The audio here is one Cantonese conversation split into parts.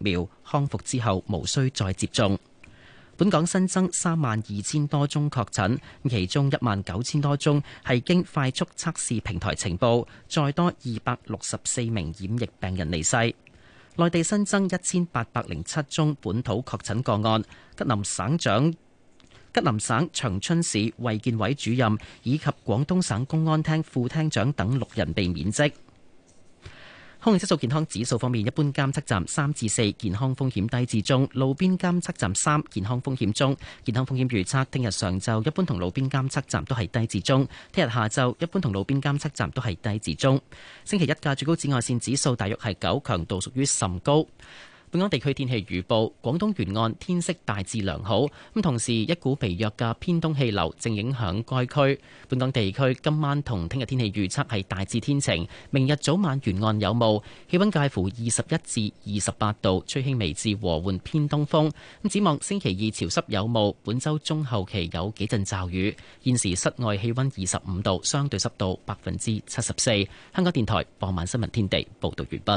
苗，康復之後無需再接種。本港新增32000多宗確診，其中19000多宗係經快速測試平台呈報，再多264名染疫病人離世。內地新增1807宗本土確診個案，吉林省長春市衛健委主任以及廣東省公安廳副廳長等6人被免職。空氣質素健康指數方面，一般監測站3至4，健康風險低至中；路邊監測站3，健康風險中。健康風險預測：聽日上晝一般同路邊監測站都係低至中；聽日下晝一般同路邊監測站都係低至中。星期一嘅最高紫外線指數大約係9，強度屬於甚高。本港地區天氣預報：廣東沿岸天色大致良好，咁同時一股微弱嘅偏東氣流正影響該區。本港地區今晚同聽日天氣預測係大致天晴，明日早晚沿岸有霧，氣溫介乎21至28度，吹輕微至和緩偏東風。咁展望星期二潮濕有霧，本週中後期有幾陣驟雨。現時室外氣溫25度，相對濕度74%。香港電台傍晚新聞天地報道完畢。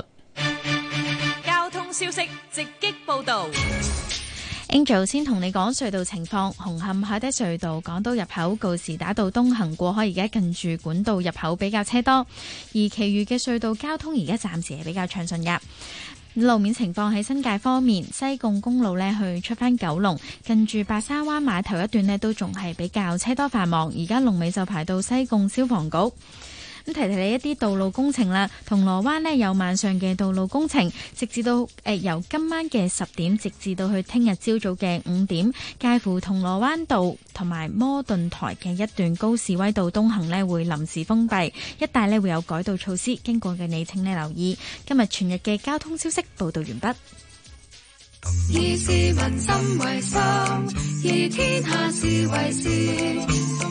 消息直擊報道。 Angel 先同你講隧道情況。紅磡海底隧道港島入口告士打道東行過海，而家近住管道入口比較車多，而其餘嘅隧道交通而家暫時係比較暢順㗎。路面情況喺新界方面，西貢公路呢去出返九龍，近住白沙灣碼頭一段呢都仲係比較車多繁忙，而家龍尾就排到西貢消防局。咁提提你一啲道路工程啦，銅鑼灣呢有晚上嘅道路工程，直至到由今晚嘅10點，直至到去聽日朝早嘅5點，介乎銅鑼灣道同埋摩頓台嘅一段高士威道東行呢會臨時封閉，一帶呢會有改道措施，經過嘅你請你留意。今日全日嘅交通消息報道完畢。 以市民心為心，以天下事為事。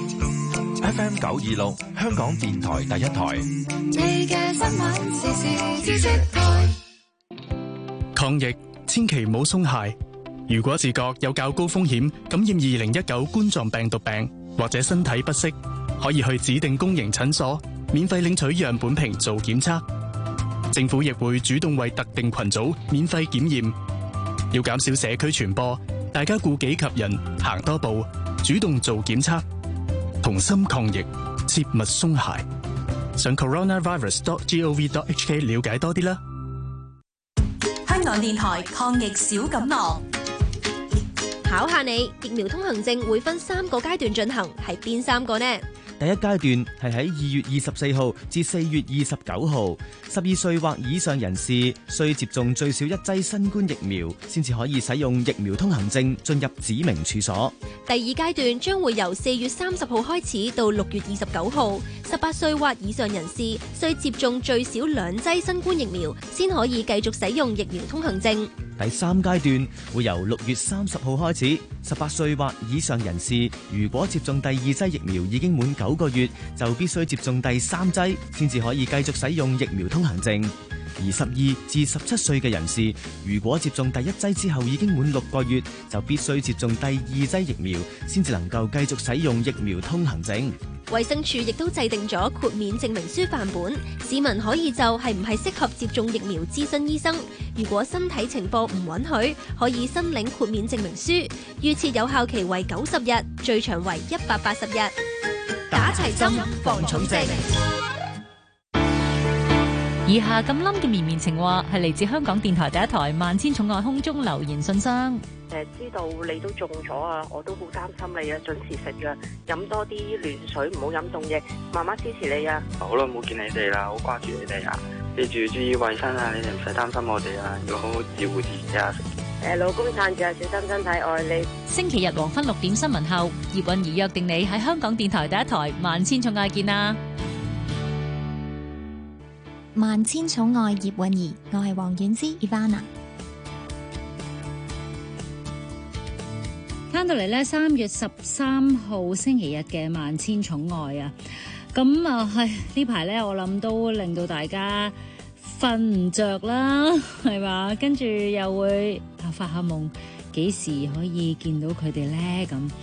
FM 926香港電台第一台。 你嘅新聞時事知識台。 抗疫千祈唔好鬆懈。如果自覺有較高風險感染2019冠狀病毒病，或者身體不適，可以去指定公營診所免費領取樣本瓶做檢測。政府亦會主動為特定群組免費檢驗。要減少社區傳播，大家顧己及人，行多步，主動做檢測，同心抗疫，切勿鬆懈。上 coronavirus.gov.hk 了解多啲啦。 香港電台抗疫小錦囊，考下你，疫苗通行證會分3個階段進行，係邊3個呢？ 第一階段係喺2月24號至4月29號，12歲或以上人士需接種最少1劑新冠疫苗，先至可以使用疫苗通行證進入指明處所。 第二階段將會由4月30號開始到6月29號，18歲或以上人士需接種最少2劑新冠疫苗，先可以繼續使用疫苗通行證。 第三階段會由6月30號開始，18歲或以上人士如果接種第2劑疫苗已經滿9個月，就必須接種第3劑，先至可以繼續使用疫苗通行證。而12至17歲嘅人士，如果接種第1劑之後已經滿6個月，就必須接種第2劑疫苗，先至能夠繼續使用疫苗通行證。 衛生署亦都制定咗豁免證明書範本，市民可以就係唔係適合接種疫苗諮詢醫生。如果身體情況唔允許，可以申領豁免證明書，預設有效期為90日，最長為180日。打齊針防重症。 以下咁冧嘅綿綿情話係嚟自香港電台第一台萬千寵愛空中留言信箱。 知道你都中咗啊，我都好擔心你啊，準時食藥，飲多啲暖水，唔好飲凍嘢，媽媽支持你啊。 好耐冇見你哋啦，好掛住你哋啊，記住注意衛生啊，你哋唔使擔心我哋啊，要好好照顧自己啊。 老公撐住啊，小心身體，愛你。 星期日黃昏6點新聞後，葉韻儀約定你喺香港電台第一台萬千寵愛見啊。 萬千寵愛葉韻儀，我係黃婉之 Ivana。 翻到嚟呢3月13號星期日嘅萬千寵愛啊，咁啊係呢排呢，我諗都令到大家瞓唔着啦，係嘛？跟住又會發下夢，幾時可以見到佢哋呢？咁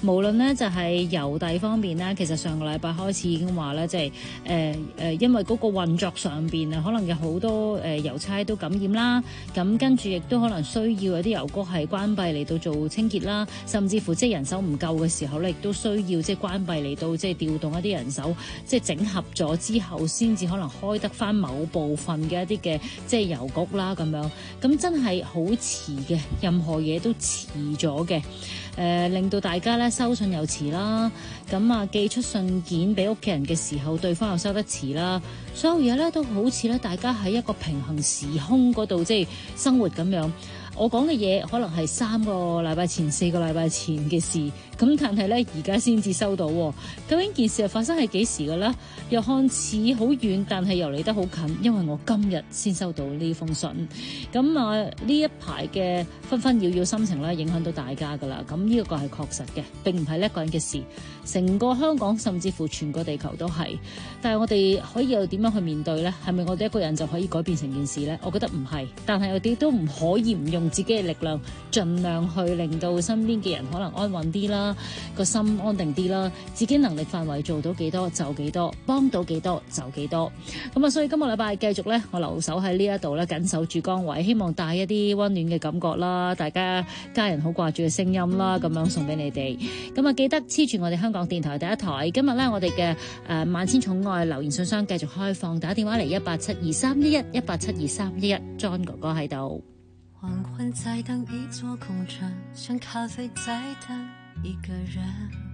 無論呢就係郵遞方面呢，其實上個禮拜開始已經話咧，即係因為嗰個運作上邊啊，可能有好多郵差都感染啦，咁跟住亦都可能需要有啲郵局係關閉嚟到做清潔啦，甚至乎即係人手唔夠嘅時候咧，亦都需要即係關閉嚟到即係調動一啲人手，即係整合咗之後，先至可能開得翻某部分嘅一啲嘅即係郵局啦咁樣。咁真係好遲嘅，任何嘢都遲咗嘅。令到大家咧收信又遲啦，咁啊寄出信件俾屋企人嘅時候，對方又收得遲啦，所有嘢咧都好似咧大家喺一個平衡時空嗰度即係生活咁樣。我講嘅嘢可能係3個禮拜前、4個禮拜前嘅事，咁但係咧而家先至收到。究竟件事係發生係幾時嘅咧？又看似好遠，但係又離得好近，因為我今日先收到呢封信。咁啊呢一排嘅紛紛擾擾心情咧，影響到大家噶啦。咁呢個係確實嘅，並唔係一個人嘅事，成個香港甚至乎全個地球都係。但係我哋可以又點樣去面對咧？係咪我哋一個人就可以改變成件事咧？我覺得唔係，但係我哋都唔可以唔用自己嘅力量，盡量去令到身邊嘅人可能安穩啲啦，個心安定啲啦，自己能力範圍做到幾多就幾多，幫到幾多就幾多。咁啊，所以今個禮拜繼續咧，我留守喺呢一度咧，緊守住崗位，希望帶一啲溫暖嘅感覺啦，大家家人好掛住嘅聲音啦，咁樣送俾你哋。咁啊，記得黐住我哋香港電台第一台。今日咧，我哋嘅萬千寵愛留言信箱繼續開放，打電話嚟1872311 1872311 John 哥哥喺度。 黃昏在等一座空城，像咖啡在等一個人，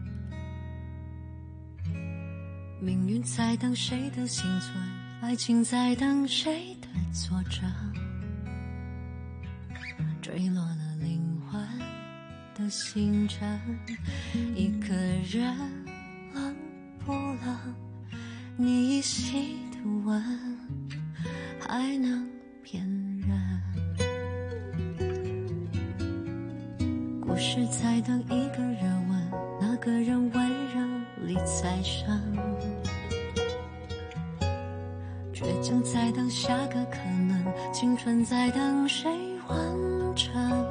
命運在等誰的幸存，愛情在等誰的作證，墜落了靈魂的星辰，一個人冷不冷？你依稀的吻還能騙人，故事在等一個人問，那個人溫柔裡再生，倔強在等下個可能，青春在等誰完成，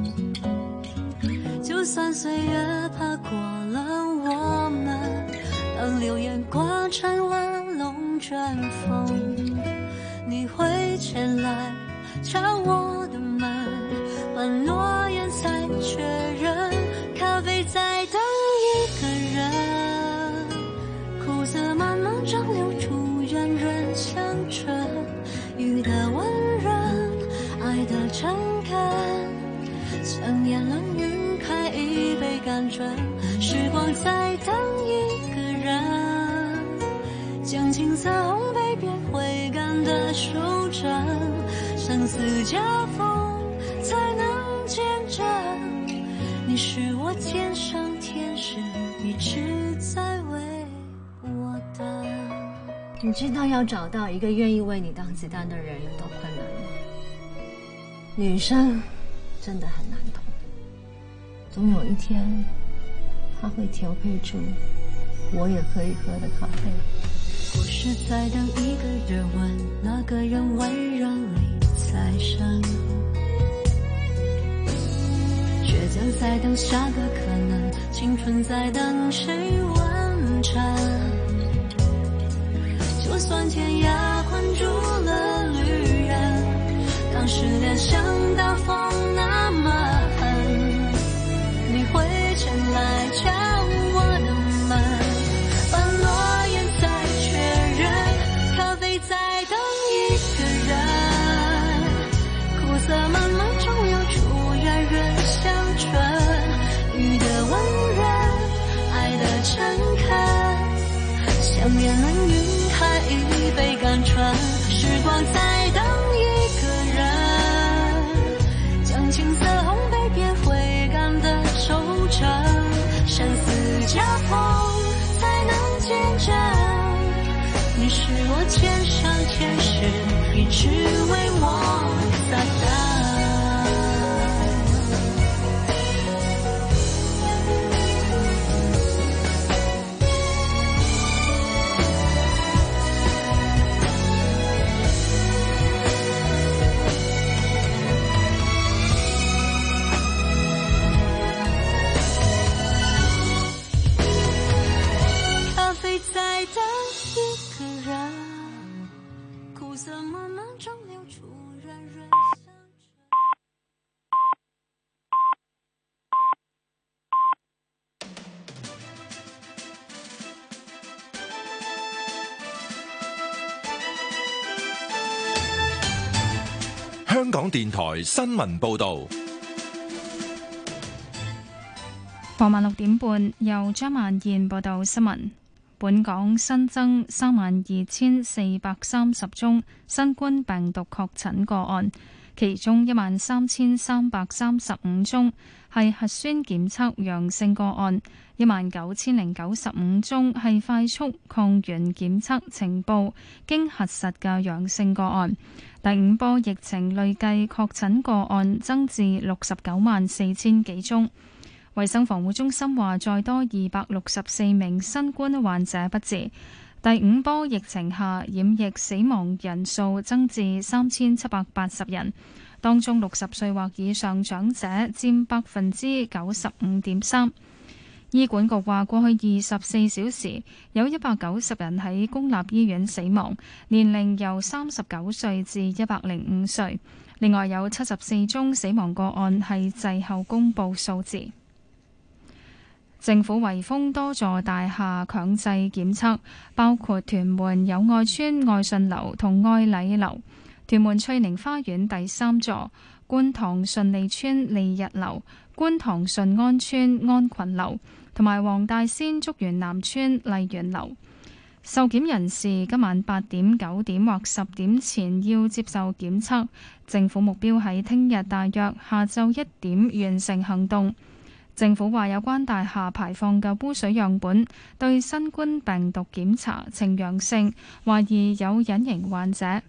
就算歲月爬過了我們，當流言刮成了龍捲風，你會前來敲我的門，把諾言再確認，咖啡在等一個人，苦澀慢慢蒸餾出圓潤香醇，雨的溫潤，愛的誠懇，像年輪暈開一杯甘醇，時光在等一個人，將青色烘焙變回甘的手掌，生死交鋒才能見證，你是我天上天使，一直在為我等。 你知道要找到一個願意為你當子彈的人有多困難嗎？女生真的很難懂，總有一天他會調配出我也可以喝的咖啡。 故事在等一個人問，那個人溫柔裡再生，倔強在等下個可能，青春在等誰完成，就算天涯困住了旅人，當失戀像大風那麼狠，你會前來敲我的門，把諾言再確認，咖啡在等一個人，苦澀慢慢蒸餾出圓潤香醇，雨的溫潤，愛的誠懇，像年輪暈開一杯甘醇，時光在等一個人，將青色烘焙變回甘的收成，生死交鋒才能見證，你是我天上天使，一直為我灑誕。 港電台新聞報道。 傍晚6點半，由張曼燕報道新聞。本港新增32,430宗新冠病毒確診個案，其中13,335宗係核酸檢測陽性個案，19,095宗係快速抗原檢測呈報經核實嘅陽性個案。第5波疫情累計確診個案增至694000幾宗。衛生防護中心話，再多264名新冠患者不治。第5波疫情下，染疫死亡人數增至3780人，當中60歲或以上長者佔95.3%。醫管局話，過去24小時有190人喺公立醫院死亡，年齡由39歲至105歲。另外有74宗死亡個案係滯後公佈數字。政府圍封多座大廈強制檢測，包括屯門友愛邨愛信樓同愛禮樓、屯門翠寧花園第3座、觀塘順利邨利日樓、觀塘順安邨安群樓同埋黃大仙竹園南邨麗園樓。受檢人士今晚8點、9點或10點前要接受檢測。政府目標喺聽日大約下晝1點完成行動。政府話，有關大廈排放嘅污水樣本對新冠病毒檢查呈陽性，懷疑有隱形患者。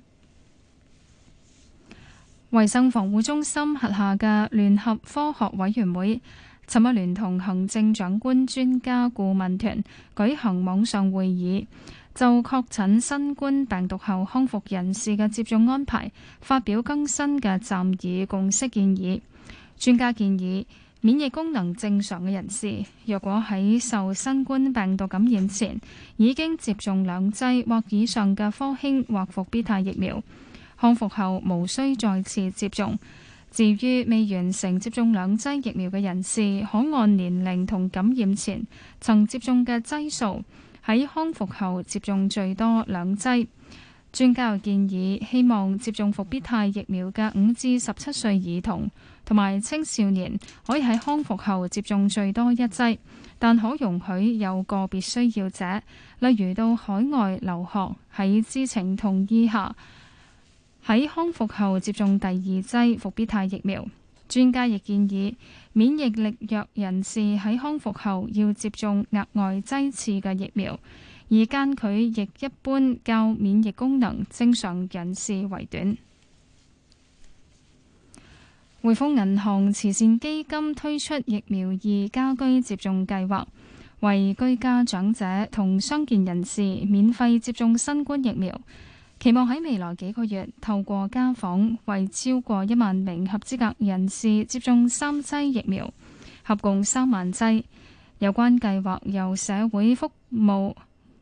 衛生防護中心轄下嘅聯合科學委員會尋日聯同行政長官專家顧問團舉行網上會議，就確診新冠病毒後康復人士嘅接種安排發表更新嘅暫議共識建議。專家建議，免疫功能正常嘅人士，若果喺受新冠病毒感染前已經接種2劑或以上嘅科興或復必泰疫苗，康復後無需再次接種。至於未完成接種2劑疫苗嘅人士，可按年齡同感染前曾接種嘅劑數，喺康復後接種最多2劑。專家又建議，希望接種復必泰疫苗嘅5至17歲兒童同埋青少年可以喺康復後接種最多1劑，但可容許有個別需要者，例如到海外留學，喺知情同意下喺康復後接種第2劑復必泰疫苗。專家亦建議，免疫力弱人士喺康復後要接種額外劑次嘅疫苗，而間距亦一般較免疫功能正常人士為短。匯豐銀行慈善基金推出疫苗2家居接種計劃，為居家長者同傷健人士免費接種新冠疫苗，期望喺未來幾個月透過家訪為超過1萬名合資格人士接種3劑疫苗，合共3萬劑。有關計劃由社會服務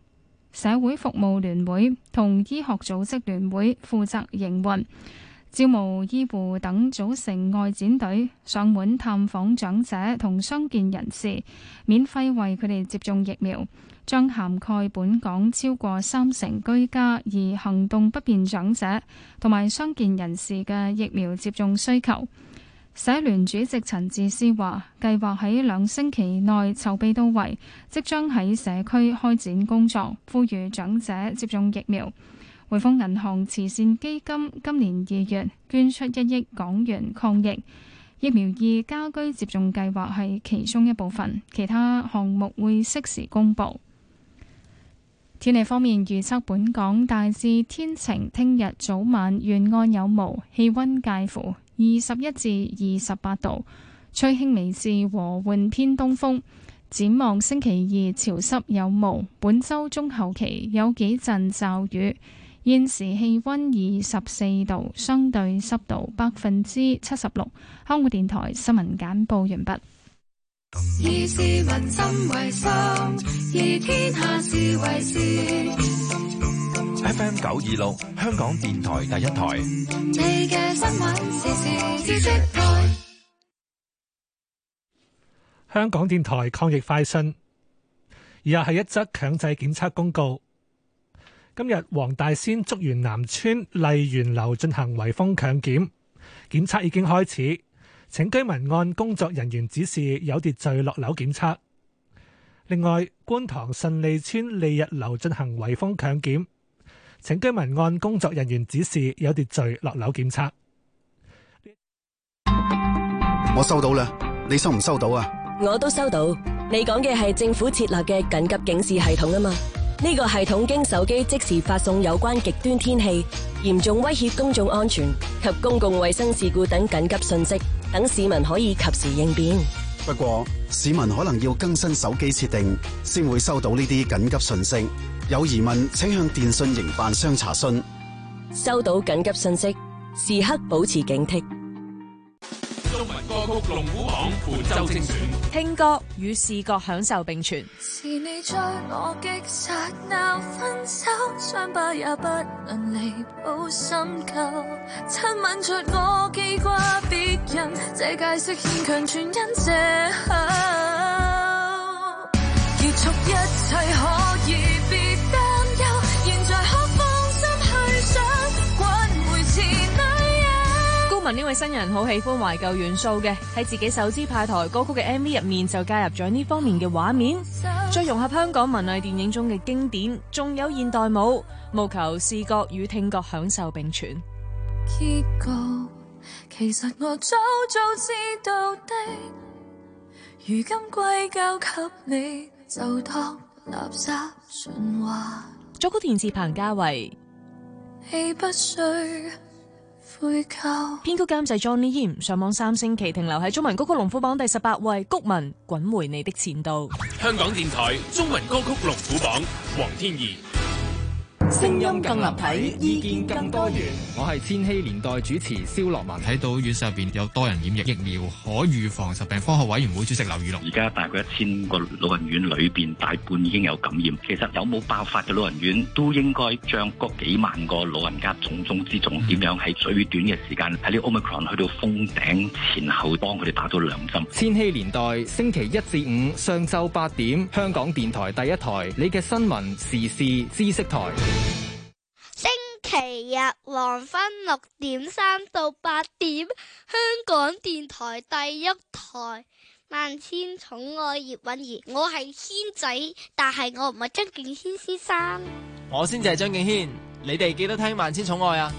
聯會同醫學組織聯會負責營運，招募醫護等組成外展隊，上門探訪長者同傷健人士，免費為佢哋接種疫苗，將涵蓋本港超過30%居家而行動不便長者同埋傷健人士嘅疫苗接種需求。社聯主席陳智思話，計劃喺2星期內籌備到位，即將喺社區開展工作，呼籲長者接種疫苗。匯豐銀行慈善基金今年2月捐出1億港元抗疫，疫苗2家居接種計劃係其中一部分，其他項目會適時公布。天氣方面預測，本港大致天晴，聽日早晚沿岸有霧，氣溫介乎21至28度，吹輕微至和緩偏東風。展望星期2潮濕有霧，本週中後期有幾陣驟雨。現時氣溫24度，相對濕度76%。香港電台新聞簡報完畢。 以市民心為心，以天下事為事。 FM 926，香港電台第一台。 你嘅新聞時事知識台。 香港電台抗疫快訊，以下係一則強制檢測公告。今日黃大仙竹園南邨麗園樓進行圍封強檢， 檢測已經開始，請居民按工作人員指示有秩序落樓檢測。另外，觀塘順利邨利日樓進行圍封強檢，請居民按工作人員指示有秩序落樓檢測。 我收到啦，你收唔收到啊？ 我都收到。你講嘅係政府設立嘅緊急警示系統啊嘛？呢個系統經手機即時發送有關極端天氣、嚴重威脅公眾安全及公共衛生事故等緊急信息，等市民可以及時應變。 不過，市民可能要更新手機設定，先會收到呢啲緊急信息。有疑問請向電訊營辦商查詢。 收到緊急信息，時刻保持警惕。 中文歌曲龍虎榜本周精選， 聽歌與視覺享受並存。 是你將我擊殺，鬧分手，傷疤也不能彌補深究。親吻着我記掛別人，這解釋牽強全因這口。結束一切可以別擔憂，現在可放心去想，滾回前女友。 高文呢位新人好喜歡懷舊元素嘅，喺自己首支派台歌曲嘅 MV 入面就加入咗呢方面嘅畫面，再融合香港文藝電影中嘅經典，仲有現代舞，務求視覺與聽覺享受並存。 結局其實我早知道的，如今歸咎給你，就當垃圾循環。 作曲填詞彭家慧， 氣不需悔疚。 編曲監製 Johnny Yim， 上網3星期停留喺中文歌曲龍虎榜第18位，谷文滾回你的前度。 香港電台中文歌曲龍虎榜，黃天怡。 聲音更立體，意見更多元。 我係千禧年代主持蕭樂文。 睇到院舍入邊有多人染疫，疫苗可預防疾病科學委員會主席劉宇龍。 而家大概1000個老人院裏邊，大半已經有感染。其實有冇爆發嘅老人院，都應該將嗰幾萬個老人家重中之重，點樣喺最短嘅時間喺呢 Omicron 去到封頂前後，幫佢哋打到2針。 千禧年代星期1至5上晝8點，香港電台第一台，你嘅新聞時事知識台。 星期日黃昏6點3到8點，香港電台第一台，萬千寵愛葉韻儀。我係軒仔，但係我唔係張敬軒先生。 我先至係張敬軒，你哋記得聽萬千寵愛啊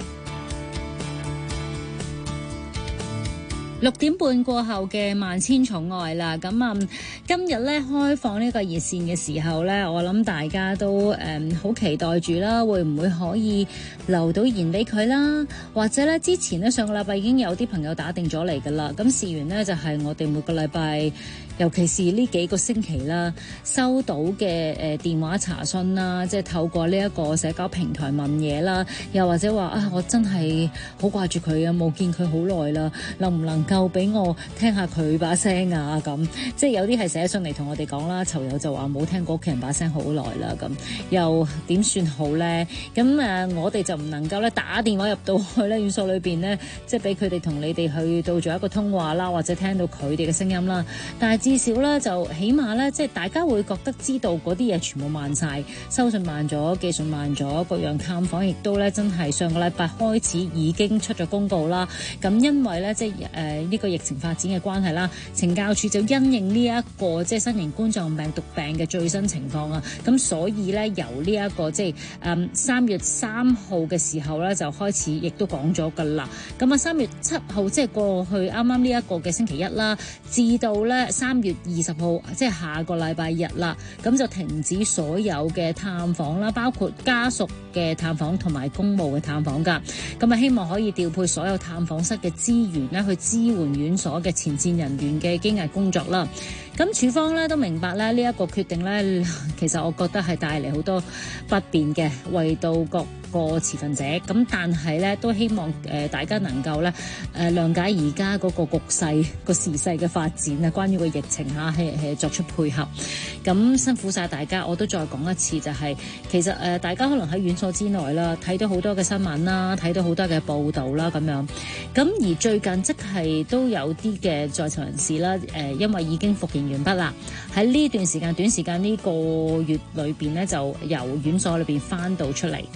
！6點半過後嘅萬千寵愛啦，咁今日咧開放呢個熱線嘅時候咧，我諗大家都好期待住啦，會唔會可以留到言俾佢啦？或者咧之前咧上個禮拜已經有啲朋友打定咗嚟噶啦，咁事緣呢，就係我哋每個禮拜，尤其是呢幾個星期啦，收到嘅電話查詢啦，即係透過呢一個社交平台問嘢啦，又或者話啊，我真係好掛住佢啊，冇見佢好耐啦，能唔能夠俾我聽下佢把聲啊？咁即係有啲係寫信嚟同我哋講啦，囚友就話冇聽過屋企人把聲好耐啦，咁又點算好咧？咁我哋就唔能夠咧打電話入到去咧院所裏邊咧，即係俾佢哋同你哋去到做一個通話啦，或者聽到佢哋嘅聲音啦。但係至少咧就起碼咧，即係大家會覺得知道嗰啲嘢全部慢晒，收信慢咗，寄信慢咗，各樣探訪亦都咧真係上個禮拜開始已經出咗公告啦。咁因為咧即係呢個疫情發展嘅關係啦，懲教署就因應呢一個即係新型冠狀病毒病嘅最新情況啊，咁所以咧由呢一個即係3月3號嘅時候咧就開始，亦都講咗噶啦。咁啊3月7號即係過去啱啱呢一個嘅星期一啦，至到咧3月20號即係下個禮拜日啦，咁就停止所有嘅探訪啦，包括家屬嘅探訪同埋公務嘅探訪噶。咁啊希望可以調配所有探訪室嘅資源咧，去支援院所嘅前線人員嘅經押工作啦。咁處方咧都明白咧呢一個決定咧，其實我覺得係帶嚟好多不便嘅，為到各個持份者。咁但係咧都希望大家能夠咧諒解而家嗰個局勢個時勢嘅發展啊，關於個疫情嚇係作出配合。咁辛苦晒大家，我都再講一次，就係其實大家可能喺院所之內啦，睇到好多嘅新聞啦，睇到好多嘅報導啦咁樣。咁而最近即係都有啲嘅在囚人士啦，因為已經服刑完畢啦，喺呢段時間短時間呢個月裏邊咧，就由院所裏邊翻到出嚟。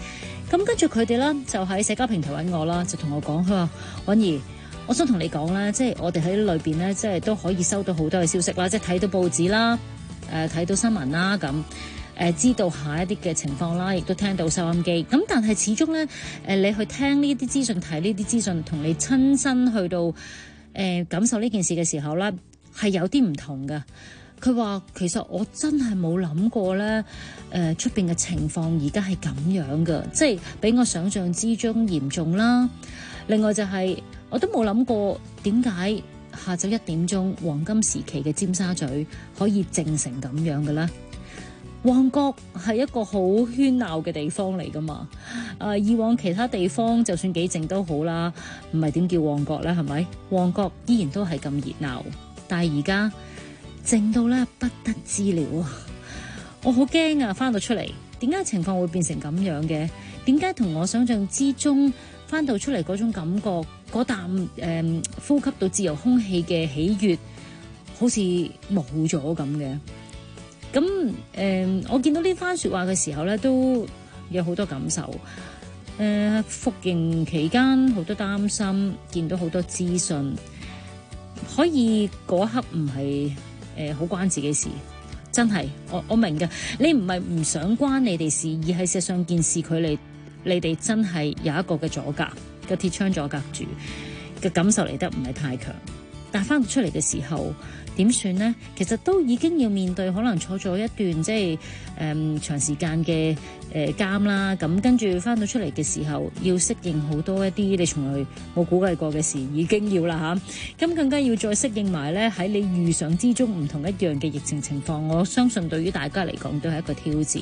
咁跟住佢哋咧就喺社交平台揾我啦，就同我講，佢話韻兒，我想同你講咧，即係我哋喺裏邊咧，即係都可以收到好多嘅消息啦，即係睇到報紙啦，睇到新聞啦，咁知道下一啲嘅情況啦，亦都聽到收音機。咁但係始終咧，你去聽呢啲資訊，睇呢啲資訊，同你親身去到感受呢件事嘅時候咧，係有啲唔同㗎。佢話其實我真係冇諗過咧，出邊嘅情況而家係咁樣㗎，即係比我想象之中嚴重啦。另外就係我都冇諗過點解下晝1點鐘黃金時期嘅尖沙咀可以靜成咁樣嘅咧？旺角係一個好喧鬧嘅地方嚟噶嘛？以往其他地方就算幾靜都好啦，唔係點叫旺角咧？係咪？旺角依然都係咁熱鬧，但係而家靜到咧不得之了啊！我好驚啊！翻到出嚟，點解情況會變成咁樣嘅？點解同我想象之中翻到出嚟嗰種感覺，嗰啖呼吸到自由空氣嘅喜悅，好似冇咗咁嘅？咁我見到呢番說話嘅時候咧，都有好多感受。服刑期間好多擔心，見到好多資訊，可以嗰一刻唔係好關自己事，真係我明嘅。你唔係唔想關你哋事，而係事實上件事距離你哋真係有一個嘅阻隔，個鐵窗阻隔住嘅感受嚟得唔係太強。但係翻到出嚟嘅時候點算呢？其實都已經要面對可能坐咗一段即係長時間嘅監啦。咁跟住翻到出嚟嘅時候，要適應好多一啲你從來冇估計過嘅事，已經要啦嚇。咁更加要再適應埋咧喺你預想之中唔同一樣嘅疫情情況。我相信對於大家嚟講都係一個挑戰。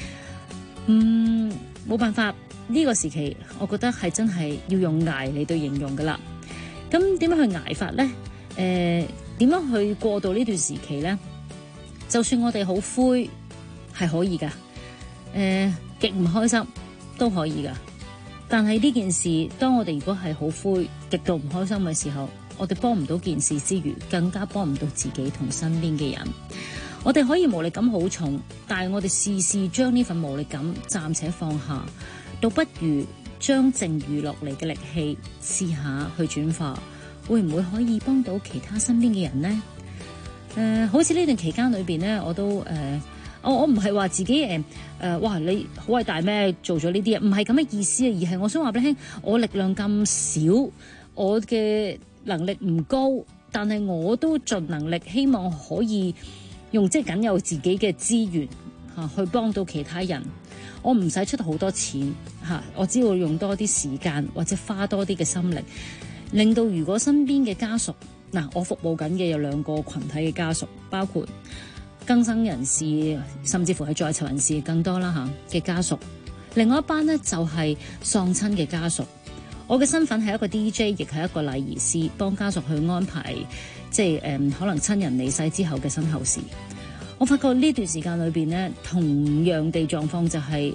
冇辦法，呢個時期我覺得係真係要用捱嚟到形容噶啦。咁點樣去捱法呢？點樣去過渡呢段時期呢？就算我哋好灰係可以噶，極唔開心都可以噶。但係呢件事，當我哋如果係好灰、極度唔開心嘅時候，我哋幫唔到件事之餘，更加幫唔到自己同身邊嘅人。我哋可以無力感好重，但係我哋試試將呢份無力感暫且放下，倒不如將剩餘落嚟嘅力氣試下去轉化。會唔會可以幫到其他身邊嘅人呢？好似呢段期間裏邊咧，我都我唔係話自己哇你好偉大咩？做咗呢啲嘢，唔係咁嘅意思啊，而係我想話俾你聽，我力量咁少，我嘅能力唔高，但係我都盡能力，希望可以用即係僅有自己嘅資源去幫到其他人。我唔使出好多錢我只要用多啲時間或者花多啲嘅心力。令到如果身邊嘅家屬我服務緊嘅有2個群體嘅家屬，包括更生人士，甚至乎係在囚人士更多啦嘅家屬。另外一班呢，就係喪親嘅家屬。我嘅身份係一個 DJ， 亦係一個禮儀師，幫家屬去安排即係可能親人離世之後嘅身後事。我發覺呢段時間裏邊呢，同樣地狀況就係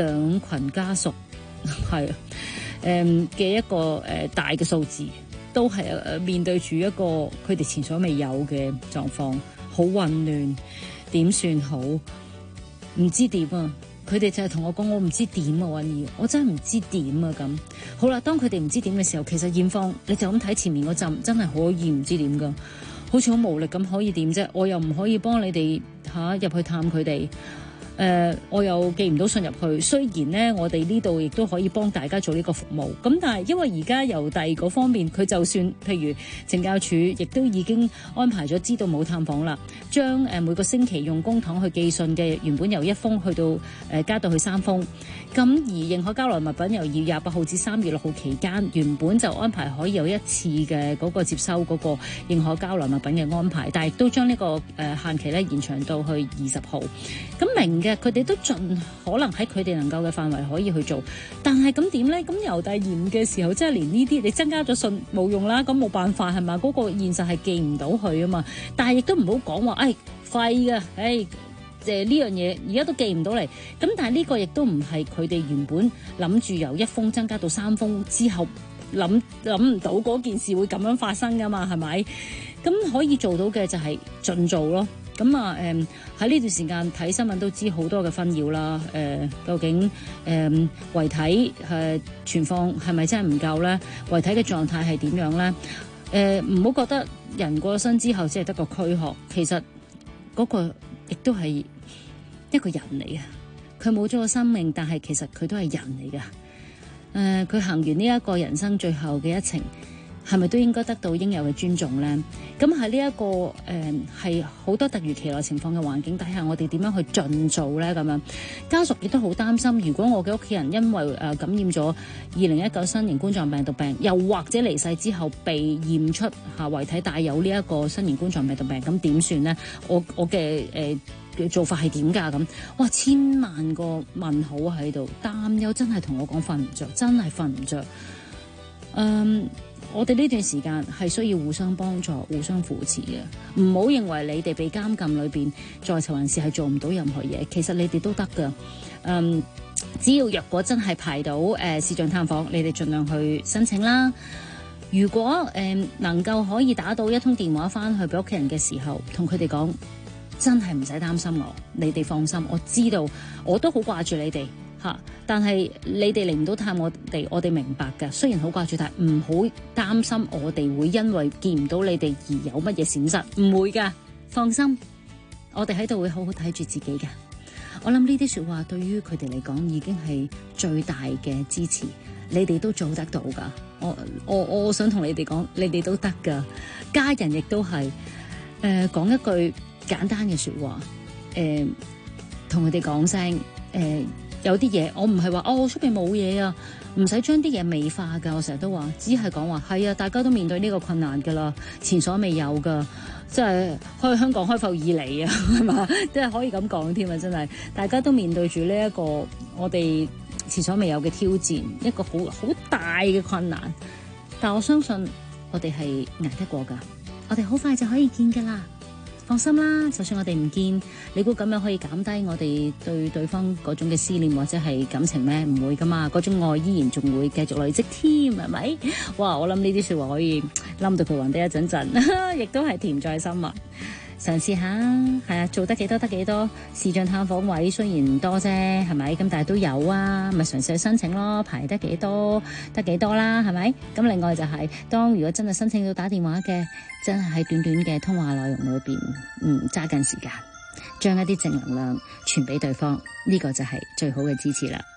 2群家屬係嘅一個大嘅數字，都係面對住一個佢哋前所未有嘅狀況，好混亂，點算好？唔知點啊！佢哋就係同我講，我唔知點啊，韻兒，我真係唔知點啊咁。好啦，當佢哋唔知點嘅時候，其實現況你就咁睇前面嗰陣，真係可以唔知點噶，好似好無力咁，可以點啫？我又唔可以幫你哋入去探佢哋。我又寄唔到信入去，雖然呢，我哋呢度亦都可以幫大家做呢個服務，咁但係因為而家由第2個方面，佢就算譬如懲教署亦都已經安排咗，知道冇探訪啦，將每個星期用公帑去寄信嘅原本由1封去到加到去3封，咁而認可交流物品由2月28號至3月6號期間，原本就安排可以有1次嘅嗰個接收嗰個認可交流物品嘅安排，但係亦都將呢個限期咧延長到去20號，咁明嘅。佢哋都盡可能喺佢哋能夠嘅範圍可以去做，但係咁點呢？咁由第2嘅時候，即係連呢啲你增加咗信冇用啦，咁冇辦法係嘛？嗰個現實係寄唔到去啊嘛。但係亦都唔好講話，廢嘅，呢樣嘢而家都寄唔到嚟。咁但係呢個亦都唔係佢哋原本諗住由1封增加到3封之後諗唔到嗰件事會咁樣發生噶嘛？係咪？咁可以做到嘅就係盡做咯。 咁啊喺呢段時間睇新聞都知好多嘅紛擾啦。究竟遺體存放係咪真係唔夠咧？遺體嘅狀態係點樣咧？唔好覺得人過咗身之後只係得個軀殼，其實嗰個亦都係一個人嚟嘅。佢冇咗個生命，但係其實佢都係人嚟嘅。佢行完呢一個人生最後嘅一程，係咪都應該得到應有嘅尊重咧？咁喺呢一個係好多突如其來情況嘅環境底下，我哋點樣去盡做咧？咁樣家屬亦都好擔心，如果我嘅屋企人因為感染咗2019新型冠狀病毒病，又或者離世之後被驗出遺體帶有呢一個新型冠狀病毒病，咁點算咧？我嘅做法係點㗎？咁哇，千萬個問號喺度，擔憂真係同我講瞓唔着，真係瞓唔着。我哋呢段時間係需要互相幫助、互相扶持嘅，唔好認為你哋被監禁裏邊在囚人士係做唔到任何嘢，其實你哋都得㗎。只要若果真係排到視像探訪，你哋盡量去申請啦。如果能夠可以打到一通電話翻去俾屋企人嘅時候，同佢哋講真係唔使擔心我，你哋放心，我知道我都好掛住你哋。但係你哋嚟唔到探我哋明白㗎。雖然好掛住，但係唔好擔心我哋會因為見唔到你哋而有乜嘢閃失，唔會㗎，放心，我哋喺度會好好睇住自己㗎。我諗呢啲說話對於佢哋嚟講已經係最大嘅支持，你哋都做得到㗎。我想同你哋講，你哋都得㗎，家人亦都係講一句簡單嘅說話，同佢哋講聲有啲嘢，我唔係話出邊冇嘢啊，唔使將啲嘢美化㗎。我成日都話，只係講話係啊，大家都面對呢個困難㗎啦，前所未有㗎，即係香港開埠以嚟啊，係嘛，即係可以咁講添啊！真係大家都面對住呢一個我哋前所未有嘅挑戰，一個好大嘅困難。但我相信我哋係捱得過㗎，我哋好快就可以見㗎啦。放心啦，就算我哋唔見，你估咁樣可以減低我哋對對方嗰種嘅思念或者係感情咩？唔會噶嘛，嗰種愛依然仲會繼續累積添，係咪？哇！我諗呢啲說話可以冧到佢暈低一陣陣，亦都係甜在心啊！嘗試下，係啊，做得幾多得幾多。視像探訪位雖然唔多啫，係咪？咁但係都有啊，咪嘗試去申請咯，排得幾多得幾多啦，係咪？咁另外就係，當如果真係申請到打電話嘅，真係喺短短嘅通話內容裏邊，揸緊時間，將一啲正能量傳俾對方，呢個就係最好嘅支持啦。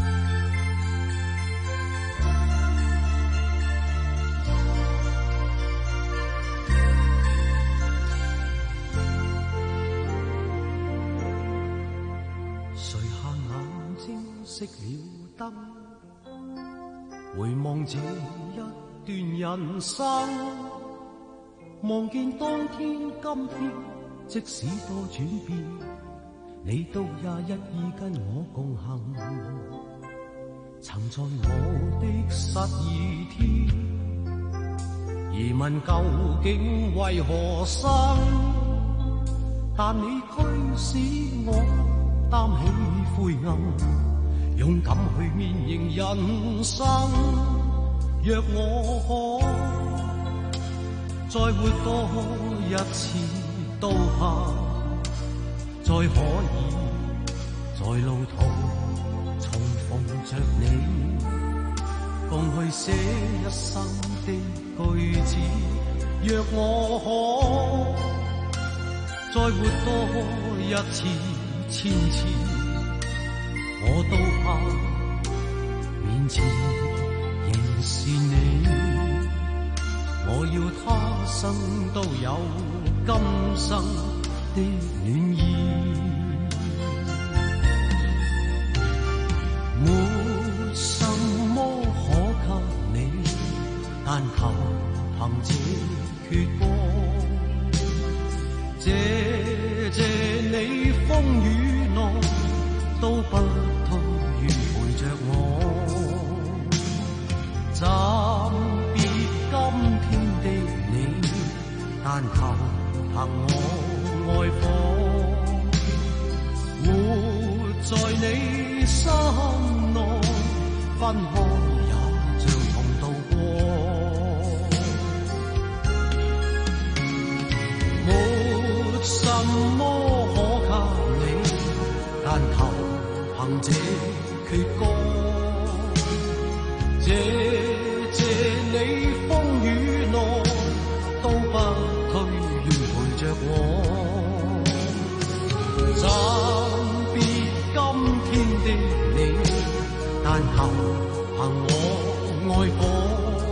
熄了燈，回望這一段人生，望見當天今天，即使多轉變，你都也一意跟我共行。曾在我的失意天，疑問究竟為何生，但你驅使我擔起灰暗，勇敢去面迎人生。若我可再活多一次，都怕再可以在路途重逢着你，共去寫一生的句子。若我可再活多一次千次，我都怕面前仍是你，我要他生都有今生的暖意。沒什麼可給你，但求憑這決光，謝你風雨內都不退願陪着我，暫別今天的你，但求憑我愛火，活在你心內，分開也像同渡過。沒什麼行這闕歌，謝謝你風雨內都不退，願陪着我。暫別今天的你，但求憑我愛火，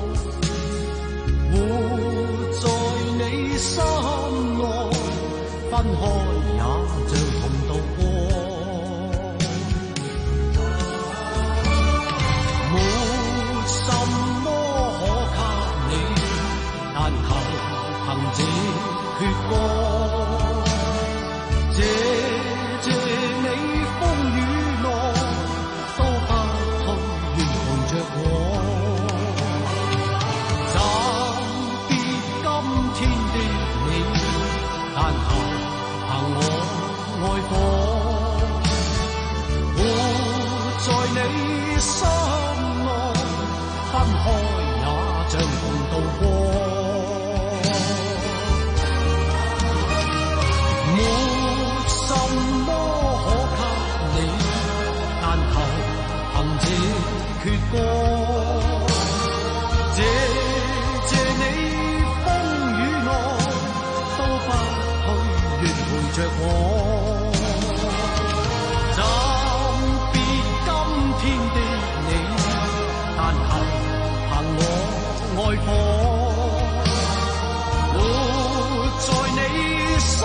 活在你心內，分開也像同渡過。沒什麼可給你，但求憑這闕歌。謝謝你風雨內都不退，願陪着我。暫別今天的你，但求憑我愛火，活在你心內，分開也像同渡過。什麼可給你，但求憑這闕歌。謝謝你風雨內都不退，願陪着我。暫別今天的你，但求憑我愛火，活在你心。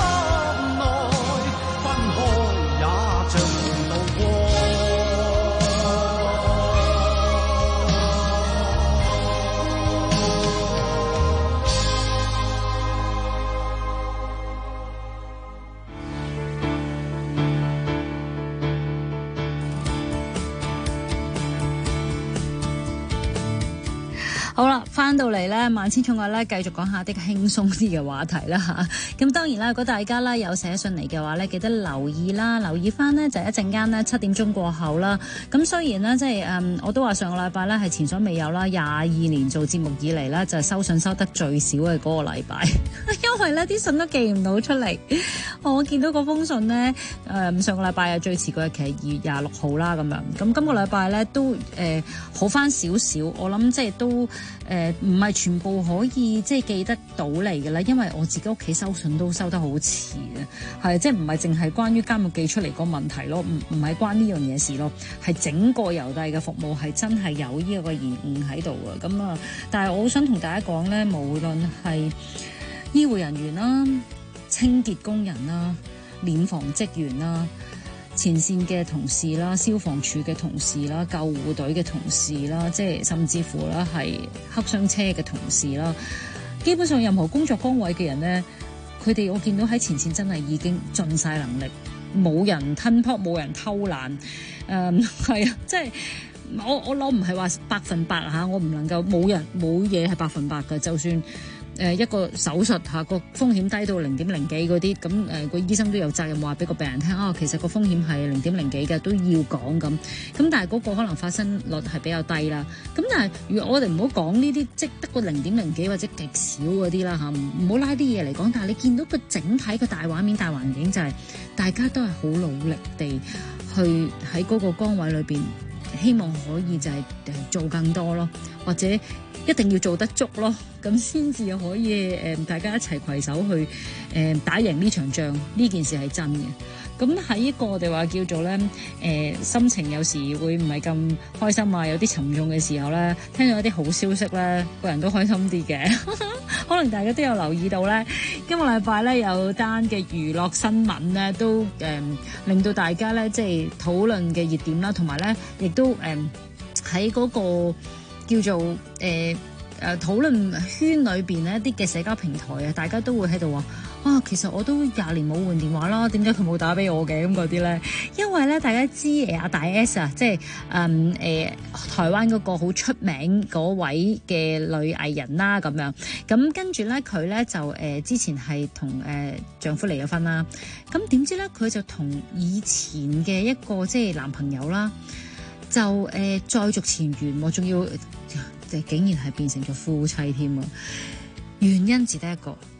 好啦，翻到嚟咧，萬千寵愛咧，繼續講下啲輕鬆啲嘅話題啦嚇。咁當然啦，如果大家咧有寫信嚟嘅話咧，記得留意啦，留意翻呢就一陣間咧7點鐘過後啦。咁雖然呢，即係我都話上個禮拜咧係前所未有啦，22年做節目以嚟咧就收信收得最少嘅嗰個禮拜，因為咧啲信都寄唔到出嚟。我見到嗰封信呢，上個禮拜最遲個日期係2月26號啦咁樣。咁今個禮拜咧都好翻少少，我諗即係都唔係全部可以即係寄得到嚟嘅啦，因為我自己屋企收信都收得好遲啊，係即係唔係淨係關於監獄寄出嚟個問題咯，唔係關呢樣嘢事咯，係整個郵遞嘅服務係真係有呢個延誤喺度啊。咁啊，但係我好想同大家講咧，無論係醫護人員啦、清潔工人啦、殮房職員啦、前線嘅同事啦、消防處嘅同事啦、救護隊嘅同事啦，即係甚至乎啦係黑箱車嘅同事啦，基本上任何工作崗位嘅人咧，佢哋我見到喺前線真係已經盡晒能力，冇人吞泡，冇人偷懶，係啊，即係我諗唔係話100%嚇，我唔能夠冇嘢係100%嘅，就算。一個手術下個風險低到0.0幾嗰啲，咁個醫生都有責任話俾個病人聽其實個風險係0.0幾嘅，都要講咁。咁但係嗰個可能發生率係比較低啦。咁但係如果我哋唔好講呢啲，即得個0.0幾或者極少嗰啲啦嚇，唔好拉啲嘢嚟講。但係你見到個整體個大畫面、大環境就係大家都係好努力地去喺嗰個崗位裏邊，希望可以就係做更多咯，或者一定要做得足咯，咁先至可以大家一齊攜手去打贏呢場仗。呢件事係真嘅。咁喺一個我哋話叫做咧心情有時會唔係咁開心啊，有啲沉重嘅時候咧，聽到一啲好消息咧，個人都開心啲嘅。可能大家都有留意到咧，今個禮拜咧有單嘅娛樂新聞咧，都令到大家咧即係討論嘅熱點啦，同埋咧亦都喺嗰個叫做討論圈裏邊咧一啲嘅社交平台啊，大家都會喺度話其實我都20年冇換電話啦，點解佢冇打俾我嘅咁嗰啲咧？因為咧大家知阿大 S 啊，即係台灣嗰個好出名嗰位嘅女藝人啦，咁樣咁跟住咧佢咧就之前係同丈夫離咗婚啦，咁點知咧佢就同以前嘅一個即係男朋友啦，就再續前緣喎，仲要竟然係變成咗夫妻添啊！原因只得一個，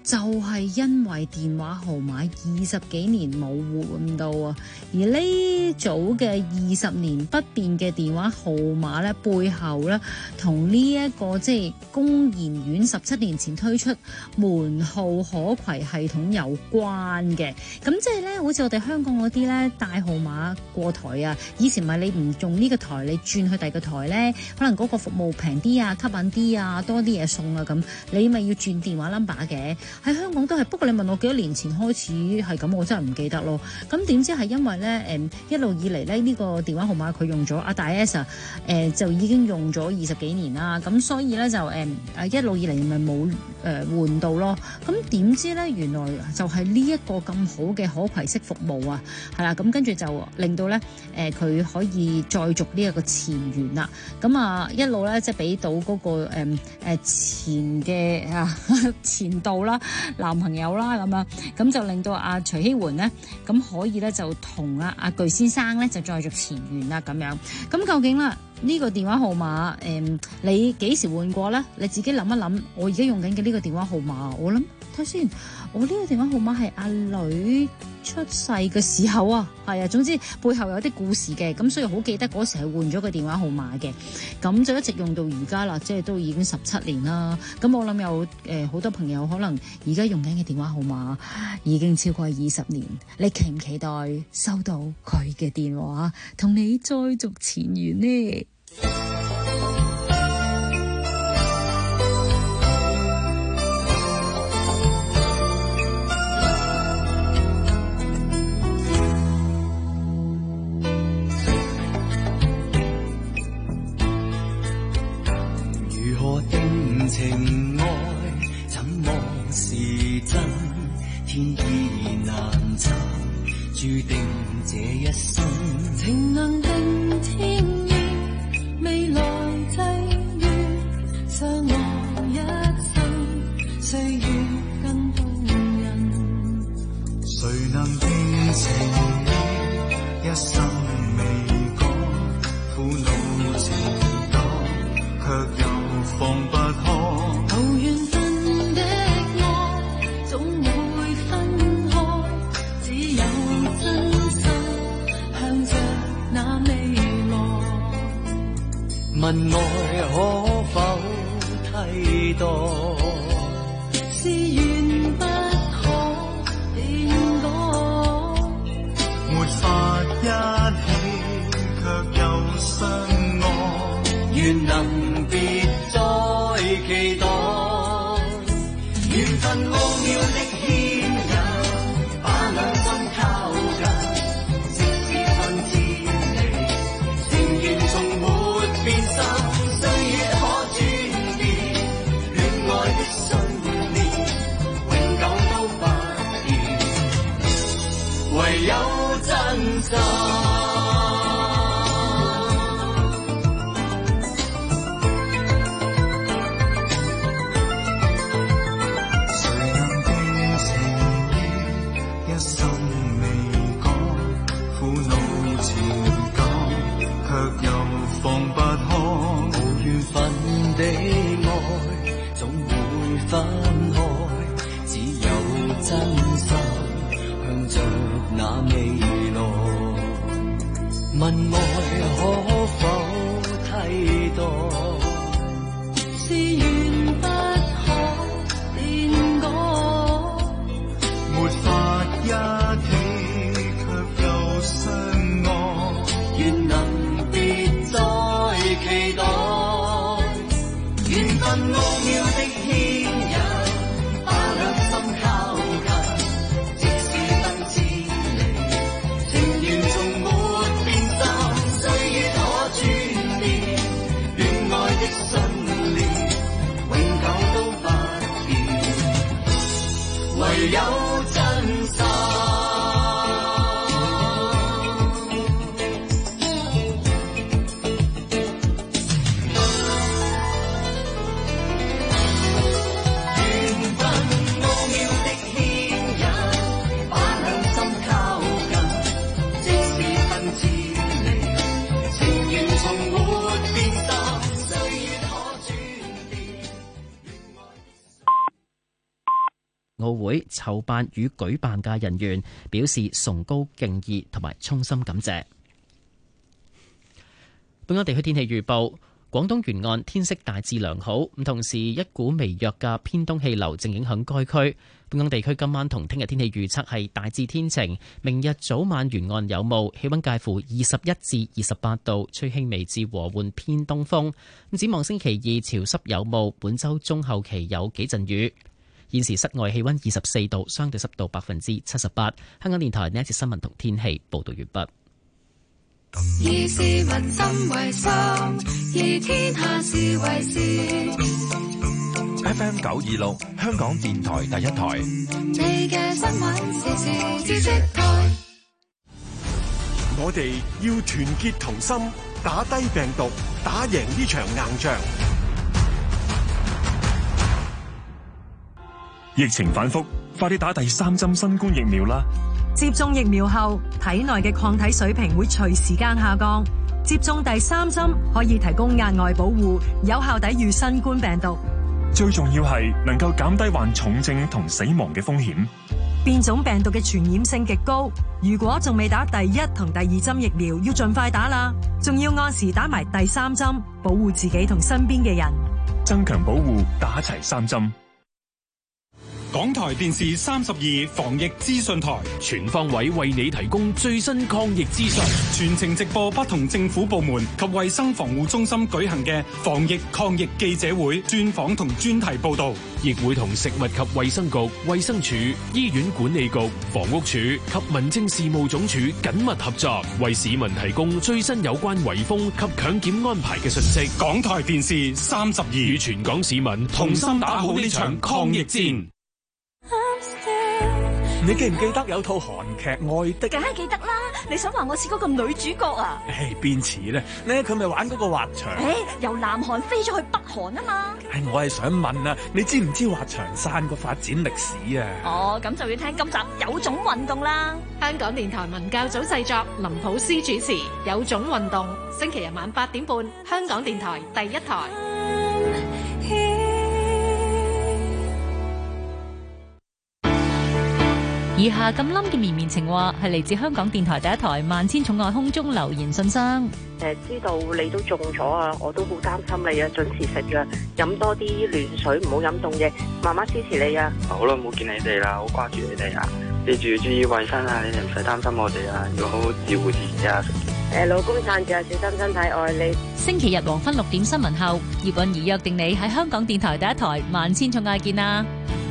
就係因為電話號碼20幾年冇換到啊，而呢組嘅20年不變嘅電話號碼咧，背後咧同呢一個即係工研院17年前推出門號可攜系統有關嘅。咁即係咧，好似我哋香港嗰啲咧帶號碼過台啊，以前咪你唔用呢個台，你轉去第二個台咧，可能嗰個服務平啲啊，吸引啲啊，多啲嘢送啊，咁你咪要轉電話 number 嘅。喺香港都係，不過你問我幾多年前開始係咁，我真係唔記得咯。咁點知係因為咧一路以嚟咧呢個電話號碼佢用咗阿大 S 就已經用咗20幾年啦，咁所以咧就一路以嚟咪冇換到咯。咁點知咧原來就係呢一個咁好嘅可攜式服務啊，係啦，咁跟住就令到咧佢可以再續呢一個前緣啦。咁啊一路咧即係俾到嗰個前嘅前度啦，男朋友啦咁樣，咁就令到阿徐熙媛咧咁可以咧就同阿巨先生咧就再續前緣啦咁樣。咁究竟啦呢個電話號碼你幾時換過咧？你自己諗一諗，我而家用緊嘅呢個電話號碼，我諗睇先，我呢個電話號碼係阿女出世嘅時候啊，係啊，總之背後有啲故事嘅，咁所以好記得嗰時係換咗個電話號碼嘅，咁就一直用到而家啦，即係都已經17年啦。咁我諗有好多朋友可能而家用緊嘅電話號碼已經超過20年，你期唔期待收到佢嘅電話，同你再續前緣呢？ 情愛怎麼是真？天意難測，注定這一生。情能定天意，未來際遇，相愛一生，歲月更動人。誰能定情意，一生未改，苦惱情感，卻又放不開。無緣分的愛，總會分開，只有真心向着那未來。問愛可否替代？是緣不可變改，沒法一起，卻又相愛。願能別再期待，緣分奧妙的牽引，把兩心靠近，即使分千里，情緣從沒變心，歲月可轉變，戀愛的信念，永久都不變，唯有真心。的愛總會分開，只有真心向着那未來。問愛可否替代？是緣不可變改，沒法一起，卻又相愛。願能別再期待，緣分奧妙的牽引，把兩心靠近，即使分千里，情緣從沒變心，歲月可轉變，戀愛的信念，永久都不變，唯有真心。 奧會籌辦與舉辦嘅人員表示崇高敬意同埋衷心感謝。本港地區天氣預報。廣東沿岸天色大致良好，同時一股微弱嘅偏東氣流正影響該區。本港地區今晚同聽日天氣預測係大致天晴，明日早晚沿岸有霧，氣溫介乎21至28度，吹輕微至和緩偏東風。展望星期二潮濕有霧，本週中後期有幾陣雨。現時室外氣溫24度，相對濕度78%。香港電台呢一節新聞同天氣報道完畢。 以市民心為心，以天下事為事。 FM 926，香港電台第一台。 你嘅新聞時事知識台。 我哋要團結同心，打低病毒，打贏呢場硬仗。 疫情反覆，快啲打第3針新冠疫苗啦！ 接種疫苗後，體內嘅抗體水平會隨時間下降。接種第3針可以提供額外保護，有效抵禦新冠病毒。 最重要係能夠減低患重症同死亡嘅風險。 變種病毒嘅傳染性極高，如果仲未打第1同第2針疫苗，要盡快打啦。仲要按時打埋第3針，保護自己同身邊嘅人。 增強保護，打齊3針。 港台電視32防疫資訊台， 全方位為你提供最新抗疫資訊， 全程直播不同政府部門及衛生防護中心舉行嘅防疫抗疫記者會、專訪同專題報道， 亦會同食物及衛生局、衛生署、醫院管理局、房屋署及民政事務總署緊密合作，為市民提供最新有關圍封及強檢安排嘅信息。 港台電視32 與全港市民同心打好呢場抗疫戰。 你記唔記得有套韓劇《愛的》？ 梗係記得啦！你想話我似嗰個女主角啊？ 邊似咧？佢咪玩嗰個滑翔？ 由南韓飛咗去北韓啊嘛！ 我係想問啊，你知唔知滑翔傘個發展歷史啊？ 哦，咁就要聽今集有種運動啦！ 香港電台文教組製作，林普斯主持《有種運動》，星期日晚8點半，香港電台第一台。 以下咁冧嘅綿綿情話係嚟自香港電台第一台萬千寵愛空中留言信箱。 知道你都中咗啊，我都好擔心你啊，準時食藥，飲多啲暖水，唔好飲凍嘢，媽媽支持你啊。 好耐冇見你哋啦，好掛住你哋啊，記住注意衛生啊，你哋唔使擔心我哋啊，要好好照顧自己啊。 老公撐住啊，小心身體，愛你。 星期日黃昏6點新聞後，葉韻儀約定你喺香港電台第一台萬千寵愛見啊。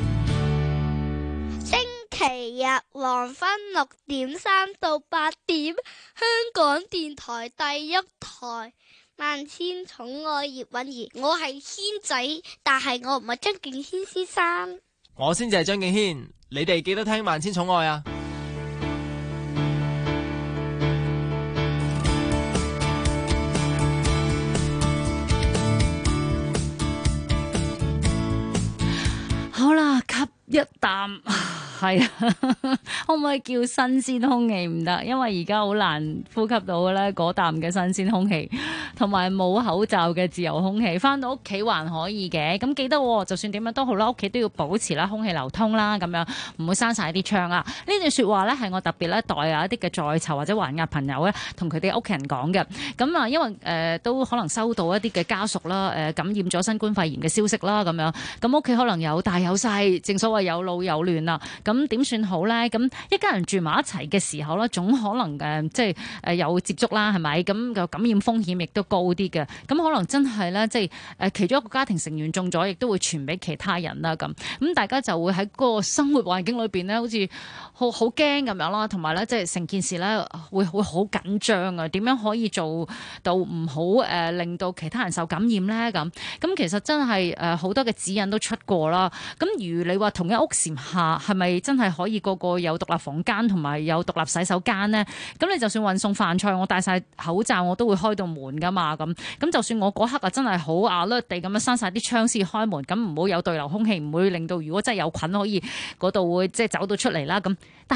星期日黃昏6點3到8點，香港電台第一台萬千寵愛葉韻儀。我係軒仔，但係我唔係張敬軒先生。 我先至係張敬軒，你哋記得聽萬千寵愛啊！ 好啦，吸一啖。係啊，可唔可以叫新鮮空氣？唔得，因為而家好難呼吸到咧嗰啖嘅新鮮空氣，同埋冇口罩嘅自由空氣。翻到屋企還可以嘅，咁記得就算點樣都好啦，屋企都要保持啦空氣流通啦，咁樣唔會閂晒啲窗啊。呢段說話咧係我特別咧代有一啲嘅在囚或者還押朋友咧，同佢哋屋企人講嘅。咁啊，因為都可能收到一啲嘅家屬啦，感染咗新冠肺炎嘅消息啦，咁樣咁屋企可能有大有細，正所謂有老有嫩啦。咁點算好咧？咁一家人住埋一齊嘅時候咧，總可能即係有接觸啦，係咪？咁個感染風險亦都高啲嘅。咁可能真係咧，即係其中一個家庭成員中咗，亦都會傳俾其他人啦。咁大家就會喺嗰個生活環境裏邊咧，好似好驚咁樣啦，同埋咧，即係成件事咧會好緊張啊！點樣可以做到唔好令到其他人受感染咧？咁其實真係好多嘅指引都出過啦。咁如你話同一屋檐下係咪真係可以個個有獨立房間同埋有獨立洗手間呢？咁你就算運送飯菜，我戴晒口罩，我都會開到門噶嘛。咁就算我嗰刻啊真係好alert地咁樣閂晒啲窗先開門，咁唔好有對流空氣，唔會令到如果真係有菌可以嗰度會即係走到出嚟啦。咁但係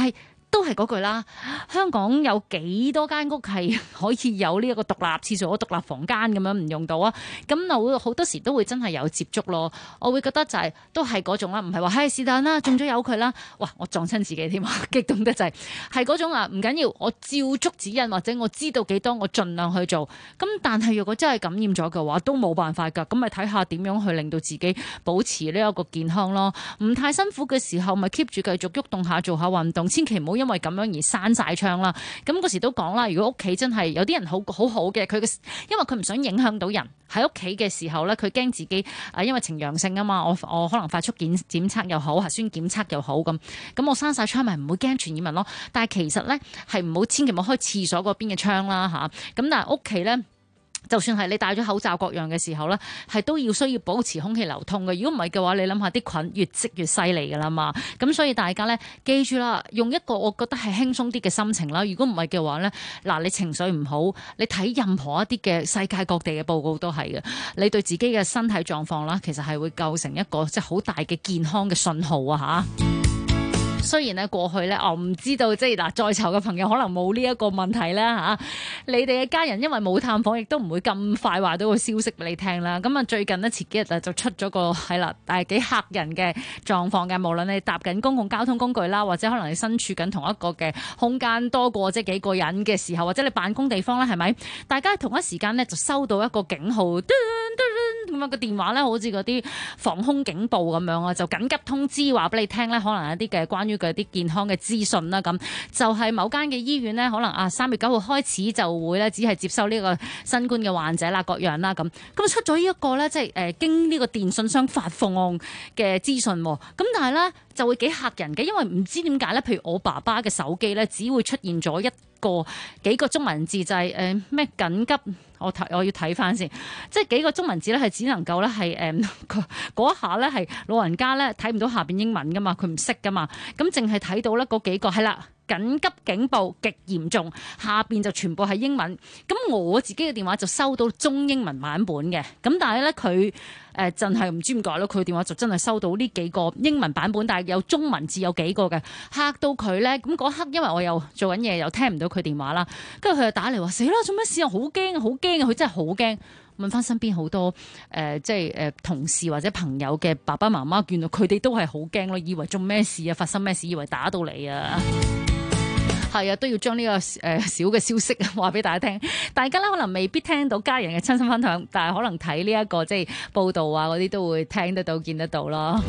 都係嗰句啦，香港有幾多間屋係可以有呢一個獨立廁所、獨立房間咁樣唔用到啊？咁我好多時都會真係有接觸咯。我會覺得就係都係嗰種啦，唔係話係是但啦，中咗有佢啦。哇！我撞親自己添啊，激動得滯。係嗰種啊，唔緊要，我照足指引或者我知道幾多，我盡量去做。咁但係如果真係感染咗嘅話，都冇辦法㗎。咁咪睇下點樣去令到自己保持呢一個健康咯。唔太辛苦嘅時候，咪 keep 住繼續喐動下，做下運動，千祈唔好因為咁樣而閂晒窗啦。咁嗰時都講啦，如果屋企真係有啲人好好嘅，因為佢唔想影響到人喺屋企嘅時候咧，佢驚自己因為呈陽性啊嘛，我可能快速檢測又好，核酸檢測又好咁我閂晒窗咪唔會驚傳染人咯。但係其實咧係唔好千祈唔好開廁所嗰邊嘅窗啦嚇。咁但係屋企咧，就算係你戴咗口罩各樣嘅時候咧，係都需要保持空氣流通嘅。如果唔係嘅話，你諗下啲菌越積越犀利㗎啦嘛。咁所以大家咧記住啦，用一個我覺得係輕鬆啲嘅心情啦。如果唔係嘅話咧，嗱你情緒唔好，你睇任何一啲嘅世界各地嘅報告都係嘅，你對自己嘅身體狀況啦，其實係會構成一個即係好大嘅健康嘅信號啊嚇。雖然咧過去咧，我唔知道即係嗱，在囚嘅朋友可能冇呢一個問題啦嚇。你哋嘅家人因為冇探訪，亦都唔會咁快話到個消息俾你聽啦。咁啊，最近呢，前幾日就出咗個係啦，但係幾嚇人嘅狀況嘅。無論你搭緊公共交通工具啦，或者可能你身處緊同一個嘅空間多過即係幾個人嘅時候，或者你辦公地方咧，係咪？大家同一時間咧就收到一個警號，咁樣個電話咧，好似嗰啲防空警報咁樣啊，就緊急通知話俾你聽咧，可能一啲嘅關於嘅啲健康嘅資訊啦，咁就係某間嘅醫院咧，可能3月9號開始就會咧，只係接收呢個新冠嘅患者啦，各樣啦，咁出咗呢一個咧，即係經呢個電信商發放嘅資訊，咁但係咧就會幾嚇人嘅，因為唔知點解咧，譬如我爸爸嘅手機咧，只會出現咗幾個中文字，就係咩緊急，我要睇翻先，即係幾個中文字咧，係只能夠咧係嗰一下咧係老人家咧睇唔到下邊英文噶嘛，佢唔識噶嘛，咁淨係睇到咧嗰幾個係啦，緊急警報極嚴重，下邊就全部係英文。咁我自己嘅電話就收到中英文版本嘅，咁但係咧佢真係唔知點解咯，佢電話就真係收到呢幾個英文版本，但係有中文字有幾個嘅，嚇到佢咧。咁嗰刻因為我又做緊嘢，又聽唔到佢電話啦，跟住佢就打嚟話死啦，做咩事啊？好驚啊！好驚啊！佢真係好驚。問翻身邊好多同事或者朋友嘅爸爸媽媽，原來佢哋都係好驚咯，以為做咩事啊？發生咩事？以為打到你啊！係啊，都要將呢個小嘅消息話俾大家聽。大家咧可能未必聽到家人嘅親身分享，但係可能睇呢一個即係報道啊嗰啲都會聽得到、見得到咯。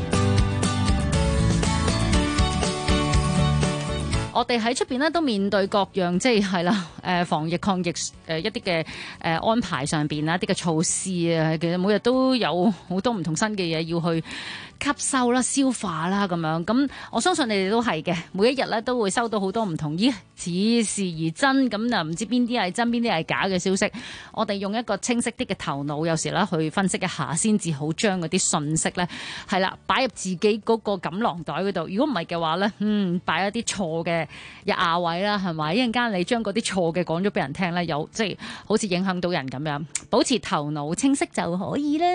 我哋喺出邊咧都面對各樣即係啦，防疫抗疫一啲嘅安排上邊啦，一啲嘅措施啊，其實每日都有好多唔同新嘅嘢要去吸收啦、消化啦咁樣。咁我相信你哋都係嘅，每一日咧都會收到好多唔同似是而真咁啊，唔知邊啲係真邊啲係假嘅消息。我哋用一個清晰啲嘅頭腦，有時咧去分析一下，先至好將嗰啲信息咧係啦擺入自己嗰個錦囊袋嗰度。如果唔係嘅話咧，擺一啲錯嘅亞位啦，係咪？一陣間你將嗰啲錯嘅講咗俾人聽咧，有即係好似影響到人咁樣。保持頭腦清晰就可以啦。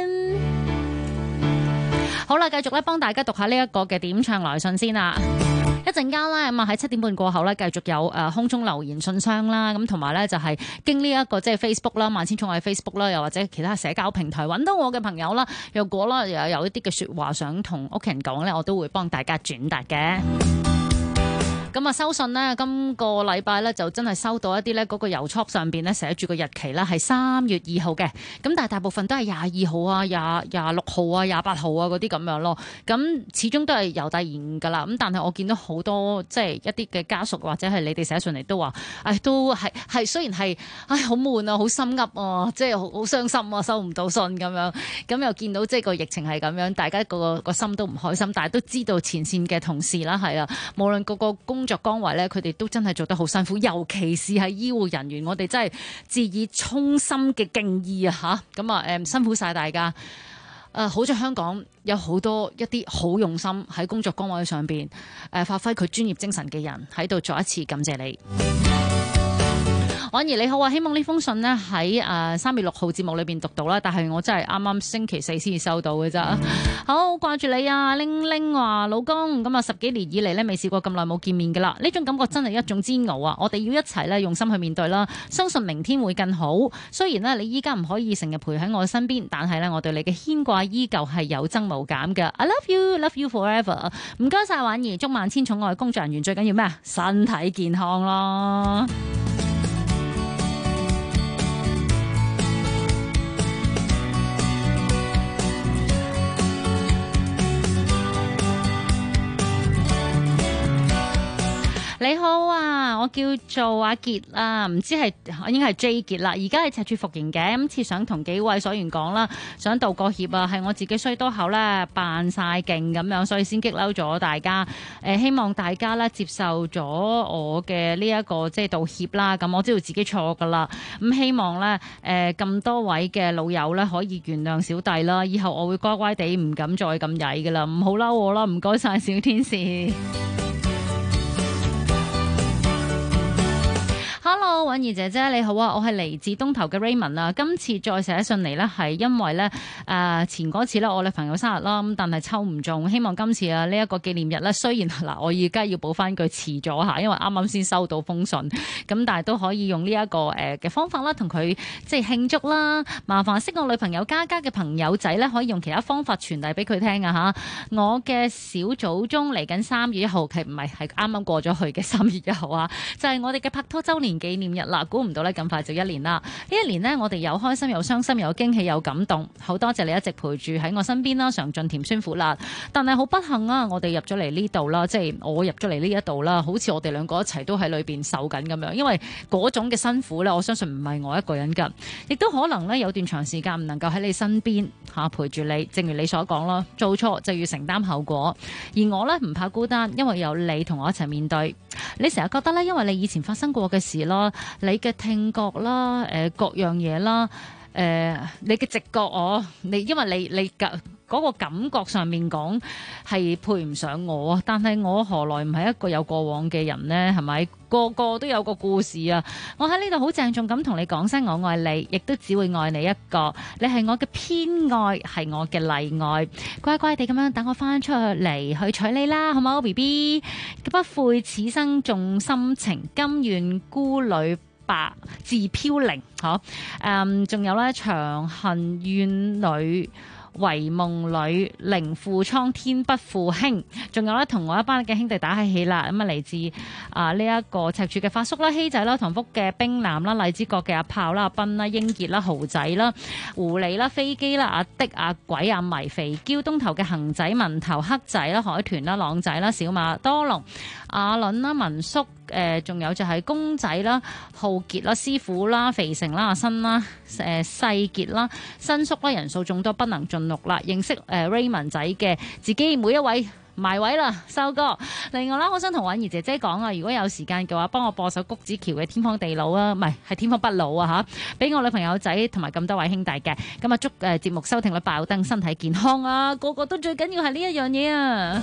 好啦，繼續咧幫大家讀下呢一個嘅點唱來信先啦。一陣間咧咁啊喺7點半過後咧，繼續有空中留言信箱啦，咁同埋咧就係經呢一個即係 Facebook 啦，萬千寵愛 Facebook 啦，又或者其他社交平台揾到我嘅朋友啦，若果啦有一啲嘅說話想同屋企人講咧，我都會幫大家轉達嘅。咁啊收信呢，今個禮拜咧就真係收到一啲咧嗰個郵戳上邊咧寫住個日期啦，係3月2號嘅。咁但係大部分都係22號啊、26號啊、28號啊嗰啲咁樣咯。咁始終都係郵遞員噶啦。咁但係我見到好多即係一啲嘅家屬或者係你哋寫信嚟都話，都係雖然係好悶啊、好心噏啊，即係好傷心啊，收唔到信咁樣。咁又見到即係個疫情係咁樣，大家個心都唔開心，但係都知道前線嘅同事啦，係啊，無論個工作崗位咧，佢哋都真係做得好辛苦，尤其是係醫護人員，我哋真係致以衷心嘅敬意啊！吓咁啊，辛苦晒大家。好在香港有好多一啲好用心喺工作崗位上邊發揮佢專業精神嘅人喺度，再一次感謝你。 婉兒你好啊，希望呢封信呢喺3月6號節目裏邊讀到啦，但係我真係啱啱星期4先至收到嘅咋。好掛住你啊，玲玲話老公咁啊10幾年以嚟呢未試過咁耐冇見面㗎啦，呢種感覺真係一種煎熬啊！我哋要一齊呢用心去面對啦，相信明天會更好。雖然呢你依家唔可以成日陪喺我身邊，但係呢我對你嘅牽掛依舊係有增無減嘅。I love you forever。唔該晒婉兒，祝萬千寵愛工作人員最緊要咩啊？身體健康咯。你好啊，我叫做阿傑啊，唔知係應該係 J 傑啦，而家係赤柱服刑嘅，今次想同幾位所員講啦，想道個歉啊，係我自己衰多口咧，扮晒勁咁樣，所以先激嬲咗大家。希望大家咧接受咗我嘅呢一個即係道歉啦，咁我知道自己錯噶啦，咁希望咧咁多位嘅老友咧可以原諒小弟啦，以後我會乖乖地唔敢再咁曳噶啦，唔好嬲我啦，唔該晒小天使。Hello， 婉兒姐姐你好啊，我係嚟自東頭嘅 Raymond 啊。今次再寫信嚟呢，係因為呢前嗰次呢，我女朋友生日啦，咁但係抽唔中，希望今次啊呢一個紀念日呢，雖然嗱我而家要補翻句遲咗下，因為啱啱先收到封信，咁但係都可以用呢一個嘅方法啦，同佢即係慶祝啦。麻煩識我女朋友嘉嘉嘅朋友仔呢，可以用其他方法傳遞俾佢聽啊嚇。我嘅小祖宗嚟緊3月1號，其實唔係啱啱過咗去嘅3月1號啊，就係我哋嘅拍拖週年紀念日啦，估唔到咧咁快就1年啦！呢1年呢，我哋有開心，有傷心，有驚喜，有感動，好多謝你一直陪住喺我身邊啦，嘗盡甜酸苦辣。但係好不幸啊，我哋入咗嚟呢度啦，即係我入咗嚟呢一度啦，好似我哋兩個一齊都喺裏邊受緊咁樣，因為嗰種嘅辛苦咧，我相信唔係我一個人㗎，亦都可能咧有段長時間唔能夠喺你身邊陪住你。正如你所講啦，做錯就要承擔後果，而我咧唔怕孤單，因為有你同我一齊面對。你成日覺得咧，因為你以前發生過嘅事啦，你嘅聽覺啦，各樣嘢啦，你嘅直覺因為你嗰個感覺上面講係配唔上我，但係我何來唔係一個有過往嘅人呢？係咪？個個都有個故事啊！我喺呢度好鄭重咁同你講聲我愛你，亦都只會愛你一個。你係我嘅偏愛，係我嘅例外。乖乖地咁樣等我翻出嚟去娶你啦，好冇 BB？ 不悔此生重心情，甘願孤旅白自飄零。仲有咧長恨怨女。遺夢裏寧負蒼天不負卿，仲有咧同我一班嘅兄弟打起氣啦，咁啊嚟自呢一個赤柱嘅發叔啦、希仔啦、同福嘅冰男啦、荔枝角嘅阿炮啦、阿斌啦、英傑啦、豪仔啦、狐狸啦、飛機啦、阿的、阿鬼、阿迷、肥嬌、東頭嘅恒仔、文頭、黑仔啦、海豚啦、朗仔啦、小馬、多龍、阿倫啦、文叔。仲有就係公仔啦、浩傑啦、師傅啦、肥成啦、阿新啦、細傑啦、新叔啦，人數眾多不能盡錄啦。認識Raymond 仔嘅自己每一位埋位啦，收歌。另外啦，我想同婉兒姐姐講啊，如果有時間嘅話，幫我播首谷子橋嘅《天荒地老》啊，唔係天荒不老啊嚇，俾我女朋友仔同埋咁多位兄弟嘅。咁啊，祝節目收聽率爆燈，身體健康啊！個個都最緊要係呢一樣嘢啊！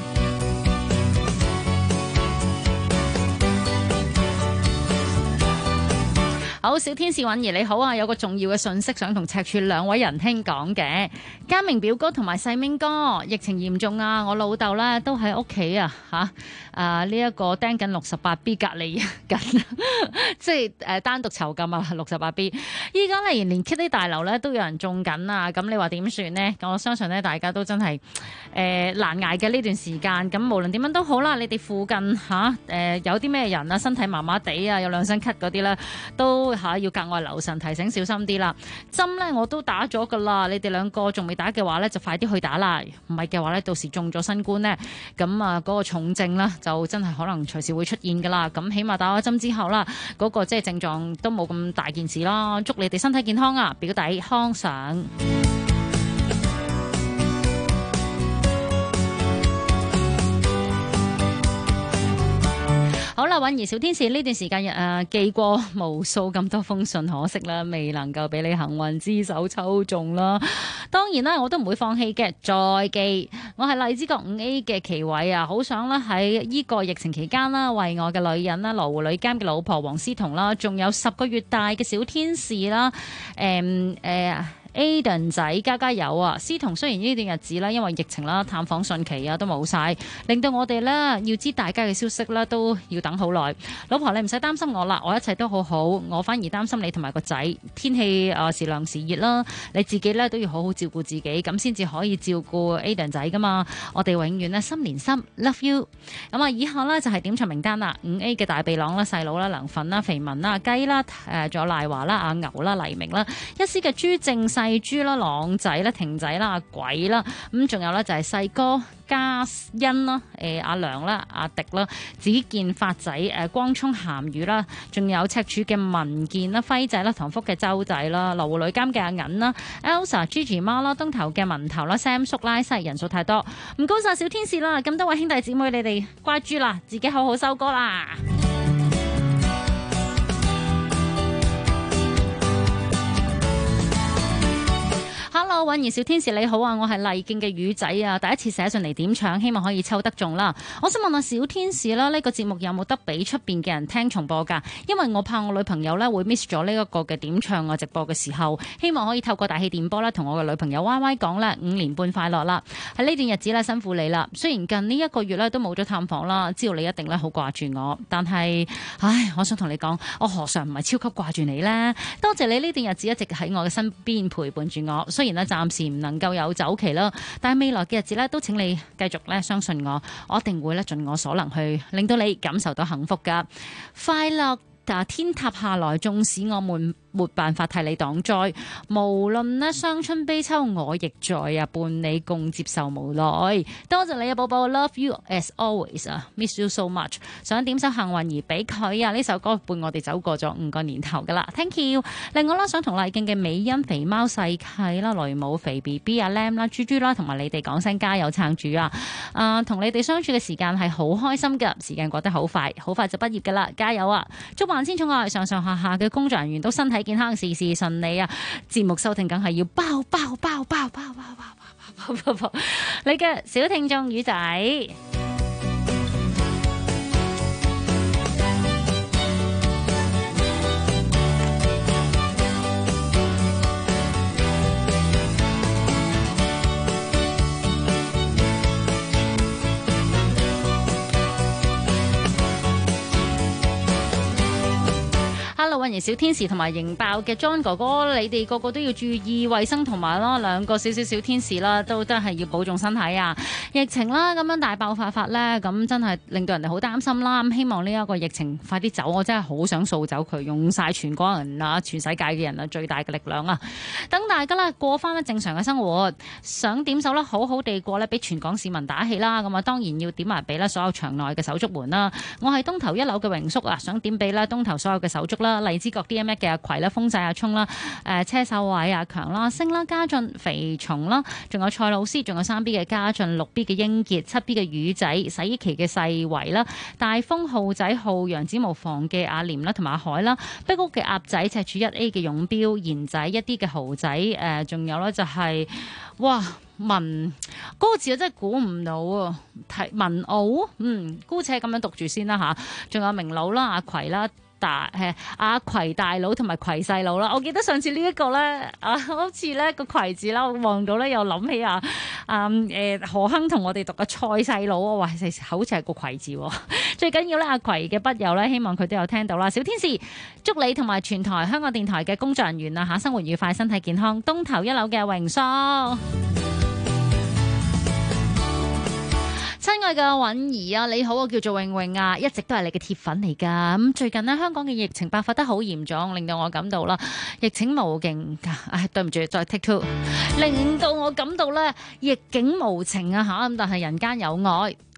好，小天使婉兒你好啊，有個重要嘅信息想同赤柱兩位仁兄講嘅。嘉明表哥同埋細明哥，疫情嚴重啊！我老豆咧都喺屋企啊，呢一個釘緊68B 隔離緊，即係單獨囚禁啊68B。依家咧連 Kitty 大樓咧都有人中緊啊！咁你話點算呢？我相信咧大家都真係難捱嘅呢段時間。咁無論點樣都好啦，你哋附近有啲咩人啊，身體麻麻地啊，有兩聲咳嗰啲咧，都要格外留神，提醒小心啲啦。針咧我都打咗噶啦，你哋兩個仲未打嘅話咧，就快啲去打啦。唔係嘅話咧，到時中咗新冠咧，咁啊嗰個重症啦，就真係可能隨時會出現噶啦。咁起碼打咗針之後啦，嗰個即係症狀都冇咁大件事啦。祝你哋身體健康啊，表弟康上。 好啦，允兒小天使呢段時間寄過無數咁多封信，可惜啦，未能夠俾你幸運之手抽中啦。當然啦，我都唔會放棄嘅，再寄。我係荔枝角5A 嘅奇偉啊，好想咧喺呢個疫情期間啦，為我嘅女人啦，羅湖女監嘅老婆黃思彤啦，仲有10個月大嘅小天使啦，Aiden 仔加油啊！思彤雖然呢段日子啦，因為疫情啦、探訪信期啊都冇晒，令到我哋咧要知大家嘅消息啦，都要等好耐。老婆，你唔使擔心我啦，我一切都好好，我反而擔心你同埋個仔。天氣時涼時熱啦，你自己咧都要好好照顧自己，咁先至可以照顧 Aiden 仔噶嘛。我哋永遠咧心連心 ，love you。咁啊，以下呢就係點唱名單啦，5A 嘅大鼻朗啦、細佬啦、梁粉啦、肥文啦、雞啦，仲有賴華啦、阿牛啦、黎明啦，一絲嘅朱正細豬啦、朗仔啦、婷仔啦、阿鬼啦，咁仲有咧就係細哥嘉欣啦、阿良啦、阿迪啦、子健發仔、光聰鹹魚啦，仲有赤柱嘅文健啦、輝仔啦、唐福嘅周仔啦、羅湖女監嘅阿銀啦、Elsa、Gigi 媽啦、東頭嘅文頭啦、Sam 叔拉西，人數太多，唔該晒小天使啦，咁多位兄弟姊妹你哋乖豬啦，自己好好收歌啦。Hello， 允兒小天使你好啊，我係麗徑嘅魚仔啊，第一次寫信嚟點唱，希望可以抽得中啦。我想問下小天使啦，呢個節目有冇得俾出邊嘅人聽重播㗎？因為我怕我女朋友咧會 miss 咗呢一個嘅點唱啊直播嘅時候，希望可以透過大氣電波咧同我嘅女朋友 Y Y 講咧5年半快樂啦。喺呢段日子咧辛苦你啦，雖然近呢1個月咧都冇咗探訪啦，知道你一定咧好掛住我，但係我想同你講，我何嘗唔係超級掛住你呢？多謝你呢段日子一直喺我嘅身邊陪伴住我。雖然咧暫時唔能夠有走期啦，但係未來嘅日子咧都請你繼續咧相信我，我一定會咧盡我所能去令到你感受到幸福噶。快樂天塌下來，縱使我們沒辦法替你擋災，無論呢傷春悲秋，我亦在啊，伴你共接受無奈。多謝你啊，寶寶 ，love you as always 啊 ，miss you so much。想點首幸運兒俾佢啊，呢首歌伴我哋走過咗5個年頭噶啦 ，thank you。另外啦，想同麗徑嘅美欣、肥貓細契啦、雷姆、肥 BB 啊、Lam 啦、豬豬啦，同埋你哋講聲加油撐住啊！同你哋相處嘅時間係好開心噶，時間過得好快，好快就畢業噶啦，加油啊！祝萬千寵愛上上下下嘅工作人員都身體健康，事事順利啊！節目收聽梗係要包你嘅小聽眾魚仔。Hello， 允兒小天使同埋迎爆嘅 John 哥哥，你哋個個都要注意衛生，同埋咯2個小天使啦，都真係要保重身體啊！疫情啦咁樣大爆發咧，咁真係令到人哋好擔心啦。咁希望呢一個疫情快啲走，我真係好想掃走佢，用晒全國人啊、全世界嘅人啊最大嘅力量啊！等大家啦過翻咧正常嘅生活，想點手啦，好好地過咧，俾全港市民打氣啦！咁啊，當然要點埋俾咧所有場內嘅手足們啦。我係東頭1樓嘅榮叔啊，想點俾咧東頭所有嘅手足啦。荔枝角 DMX 嘅阿葵啦、風仔阿聰啦、車手位阿強啦、星啦、家俊、肥蟲啦，仲有蔡老師，仲有3B 嘅家俊、6B 嘅英傑、7B 嘅魚仔、洗衣旗嘅細維啦、大風浩仔浩、楊子無妨嘅阿廉啦，同埋阿海啦、碧屋嘅鴨仔、赤柱1A 嘅勇標、賢仔一啲嘅豪仔，仲有咧就係哇文嗰個字我真係估唔到啊！文奧姑且咁樣讀住先啦吓，仲有明佬啦、阿葵啦。阿葵大佬同埋葵細佬啦，我記得上次呢一個咧，好似咧個葵字啦，我望到咧又諗起何亨同我哋讀嘅蔡細佬啊，哇，好似係個葵字。最緊要咧，阿葵嘅筆友咧，希望佢都有聽到啦。小天使，祝你同埋全台香港電台嘅工作人員啊嚇，生活愉快，身體健康。東頭1樓嘅榮叔。親愛嘅允兒啊，你好啊，叫做穎穎啊，一直都係你嘅鐵粉嚟㗎。咁最近呢，香港嘅疫情爆發得好嚴重，令到我感到啦，疫情無勁㗎。對唔住，再 take two， 令到我感到咧逆境無情啊嚇。咁但係人間有愛。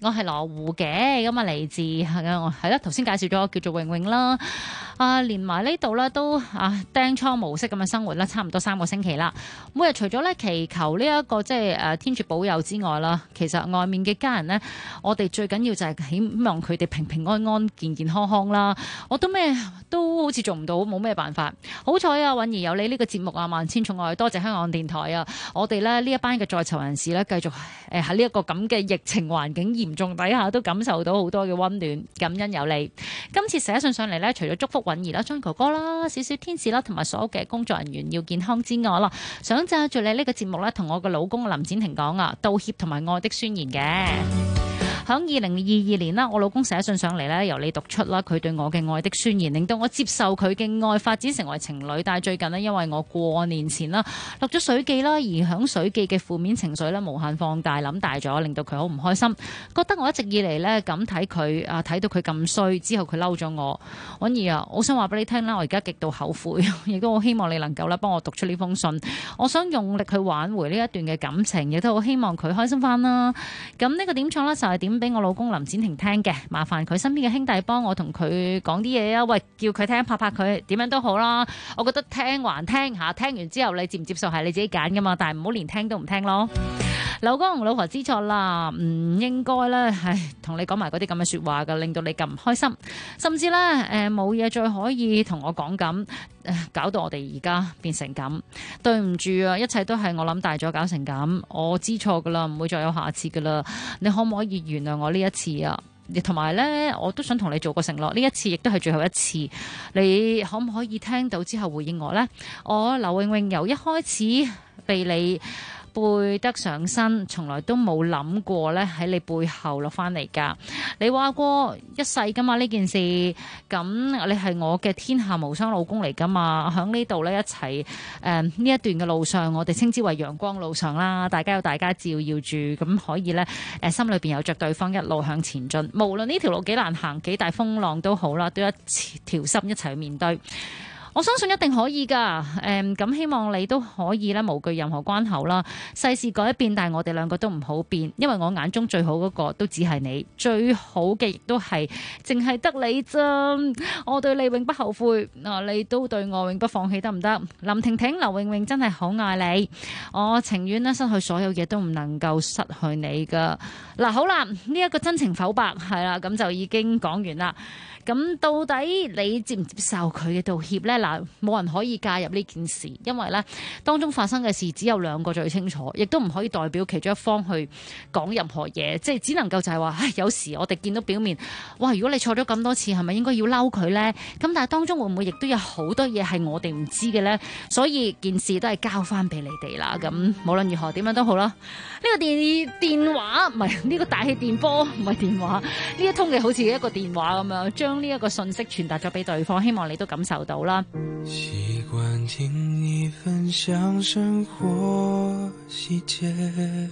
我係羅湖嘅，咁啊嚟自係啦，頭先介紹咗叫做泳泳啦，連埋呢度咧都釘倉模式咁嘅生活啦，差唔多3個星期啦。每日除咗咧祈求呢一個即係天主保佑之外啦，其實外面嘅家人咧，我哋最緊要就係希望佢哋平平安安、健健康康啦。我都咩都好似做唔到，冇咩辦法。好彩啊，韻兒有你呢個節目啊，萬千寵愛，多謝香港電台啊！我哋咧呢一班嘅在囚人士咧，繼續喺呢一個咁嘅疫情環境嚴重底下，都感受到好多嘅溫暖，感恩有你。今次寫信上嚟咧，除咗祝福韻兒啦、張哥哥啦、小小天使啦，同埋所有嘅工作人員要健康之外啦，想借住你呢個節目咧，同我嘅老公林展廷講啊，道歉同埋愛的宣言嘅。喺2022年啦，我老公寫信上嚟咧，由你讀出啦，佢對我嘅愛的宣言，令到我接受佢嘅愛發展成為情侶。但係最近呢，因為我過年前啦落咗水記啦，而響水記嘅負面情緒咧無限放大，諗大咗，令到佢好唔開心，覺得我一直以嚟咧咁睇佢睇到佢咁衰，之後佢嬲咗我。韻兒啊，我想話俾你聽啦，我而家極度後悔，亦都好希望你能夠咧幫我讀出呢封信。我想用力去挽回呢一段嘅感情，亦都好希望佢開心翻啦。咁呢個點唱呢，就係點俾我老公林展廷聽嘅，麻煩佢身邊嘅兄弟幫我同佢講啲嘢啊！喂，叫佢聽，拍佢，點樣都好啦。我覺得聽還聽下，聽完之後你接唔接受係你自己揀噶嘛，但係唔好連聽都唔聽咯。老公同老婆知錯啦，唔應該咧，同你講埋嗰啲咁嘅說話噶，令到你咁唔開心，甚至咧冇嘢再可以同我講咁，搞到我哋而家變成咁。對唔住啊，一切都係我諗大咗搞成咁，我知錯噶啦，唔會再有下次噶啦。你可唔可以原諒我呢一次啊？同埋咧，我都想同你做個承諾，呢一次亦都係最後一次。你可唔可以聽到之後回應我呢？我劉泳泳由一開始被你背得上身，從來都冇諗過咧喺你背後落翻嚟噶。你話過一世噶嘛呢件事，咁你係我嘅天下無雙老公嚟噶嘛。喺呢度咧一齊呢一段嘅路上，我哋稱之為陽光路上啦。大家有大家照耀住，咁可以咧心裏邊有着對方，一路向前進。無論呢條路幾難行，幾大風浪都好啦，都一條心一齊去面對。我相信一定可以㗎，咁希望你都可以咧，無懼任何關口啦。世事改變，但係我哋兩個都唔好變，因為我眼中最好嗰個都只係你，最好嘅亦都係淨係得你咋。我對你永不後悔，你都對我永不放棄，得唔得？林婷婷、劉泳泳真係好愛你，我情願咧失去所有嘢都唔能夠失去你㗎。嗱，好啦，呢一個真情剖白係啦，咁就已經講完啦。咁到底你接唔接受佢嘅道歉呢？嗱，冇人可以介入呢件事，因為呢當中發生嘅事只有兩個最清楚，亦都唔可以代表其中一方去講任何嘢，即係只能夠就係話，有時我哋見到表面，哇！如果你錯咗咁多次，係咪應該要嬲佢呢？咁但係當中會唔會亦都有好多嘢係我哋唔知嘅呢？所以件事都係交翻俾你哋啦。咁無論如何點樣都好啦。呢個電話唔係呢個大氣電波，唔係電話，呢一通嘅好似一個電話咁樣，將呢一個信息傳達咗俾對方，希望你都感受到啦。 習慣聽你分享生活細節，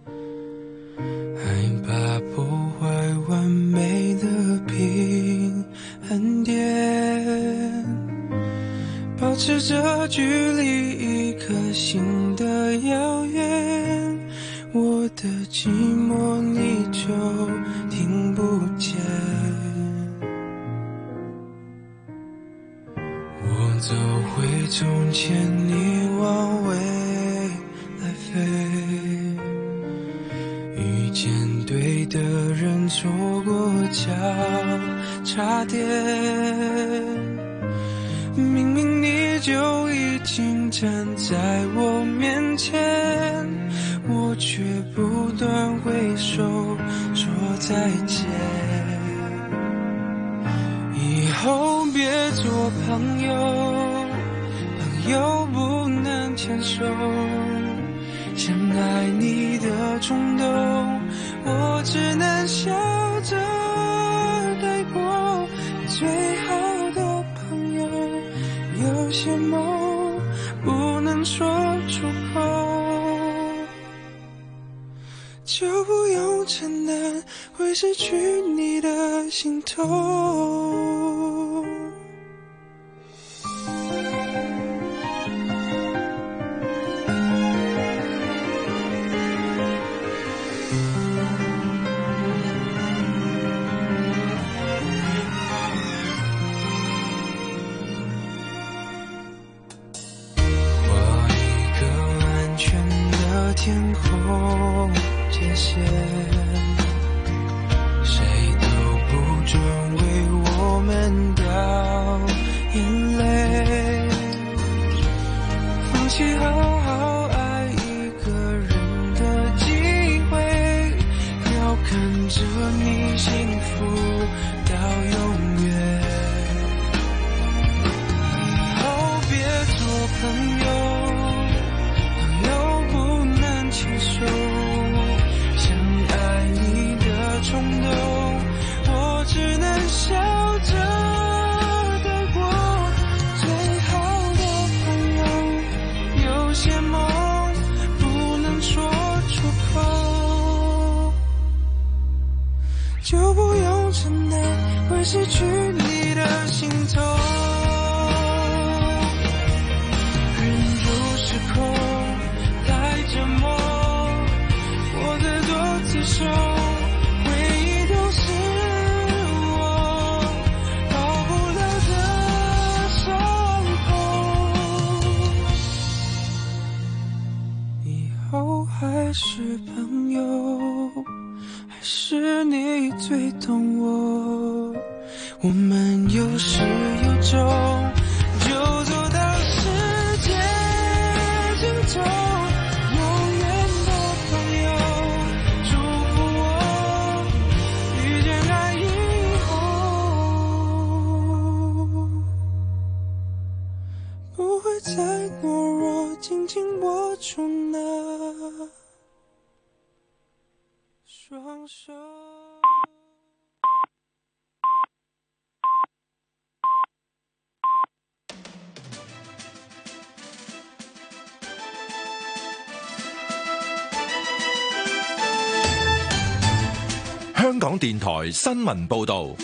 害怕破壞完美的平衡點，保持着距離一顆心的遙遠，我的寂寞你就聽不見，我走回從前，你往未來飛，遇見對的人，錯過交叉點，明明你就已經站在我面前，我卻不斷揮手說再見，以後別做朋友，朋友不能牽手，想愛你的衝動，我只能笑着帶過，最好的朋友，有些夢不能說出口，就不用承擔會失去你的心痛。 失去你的心痛，忍住失控太折磨，我的多刺手，回忆都是我逃不了的伤口。以后还是朋友，还是你最懂我，我们有始有终，就走到世界尽头，永远的朋友，祝福我遇见爱以后，不会再懦弱，紧紧握住那双手。 香港電台新聞報道，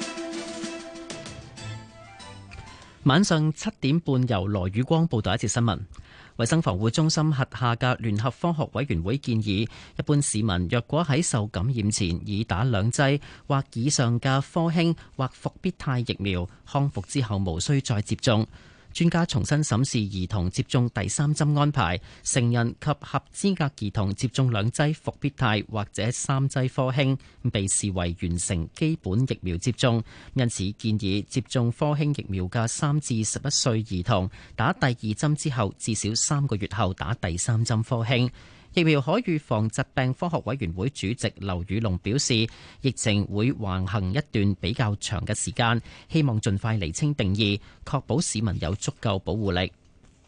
晚上7點半由羅宇光報道一節新聞。衛生防護中心轄下嘅聯合科學委員會建議，一般市民若果喺受感染前已打2劑或以上嘅科興或復必泰疫苗，康復之後無需再接種。專家重新審視兒童接種第3針安排，成人及合資格兒童接種2劑復必泰或者3劑科興，被視為完成基本疫苗接種。因此建議接種科興疫苗嘅3至11歲兒童，打第2針之後至少3個月後打第3針科興。疫苗可預防疾病科學委員會主席劉宇龍表示，疫情會橫行一段比較長嘅時間，希望盡快釐清定義，確保市民有足夠保護力。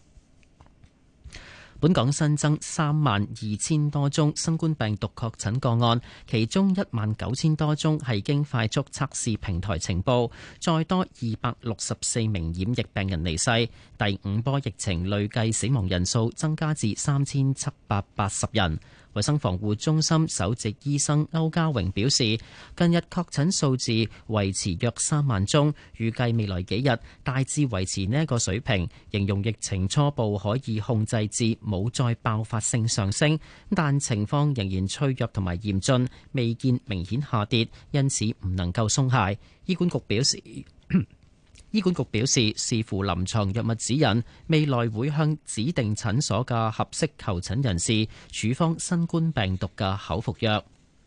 本港新增32000多宗新冠病毒確診個案，其中19000多宗係經快速測試平台呈報，再多264名染疫病人離世。第5波疫情累計死亡人數增加至3780人。衛生防護中心首席醫生歐家榮表示，近日確診數字維持約3萬宗，預計未來幾日大致維持呢一個水平，形容疫情初步可以控制至冇再爆發性上升，但情況仍然脆弱同埋嚴峻，未見明顯下跌，因此唔能夠鬆懈。醫管局表示，視乎臨床藥物指引，未來會向指定診所嘅合適求診人士處方新冠病毒嘅口服藥。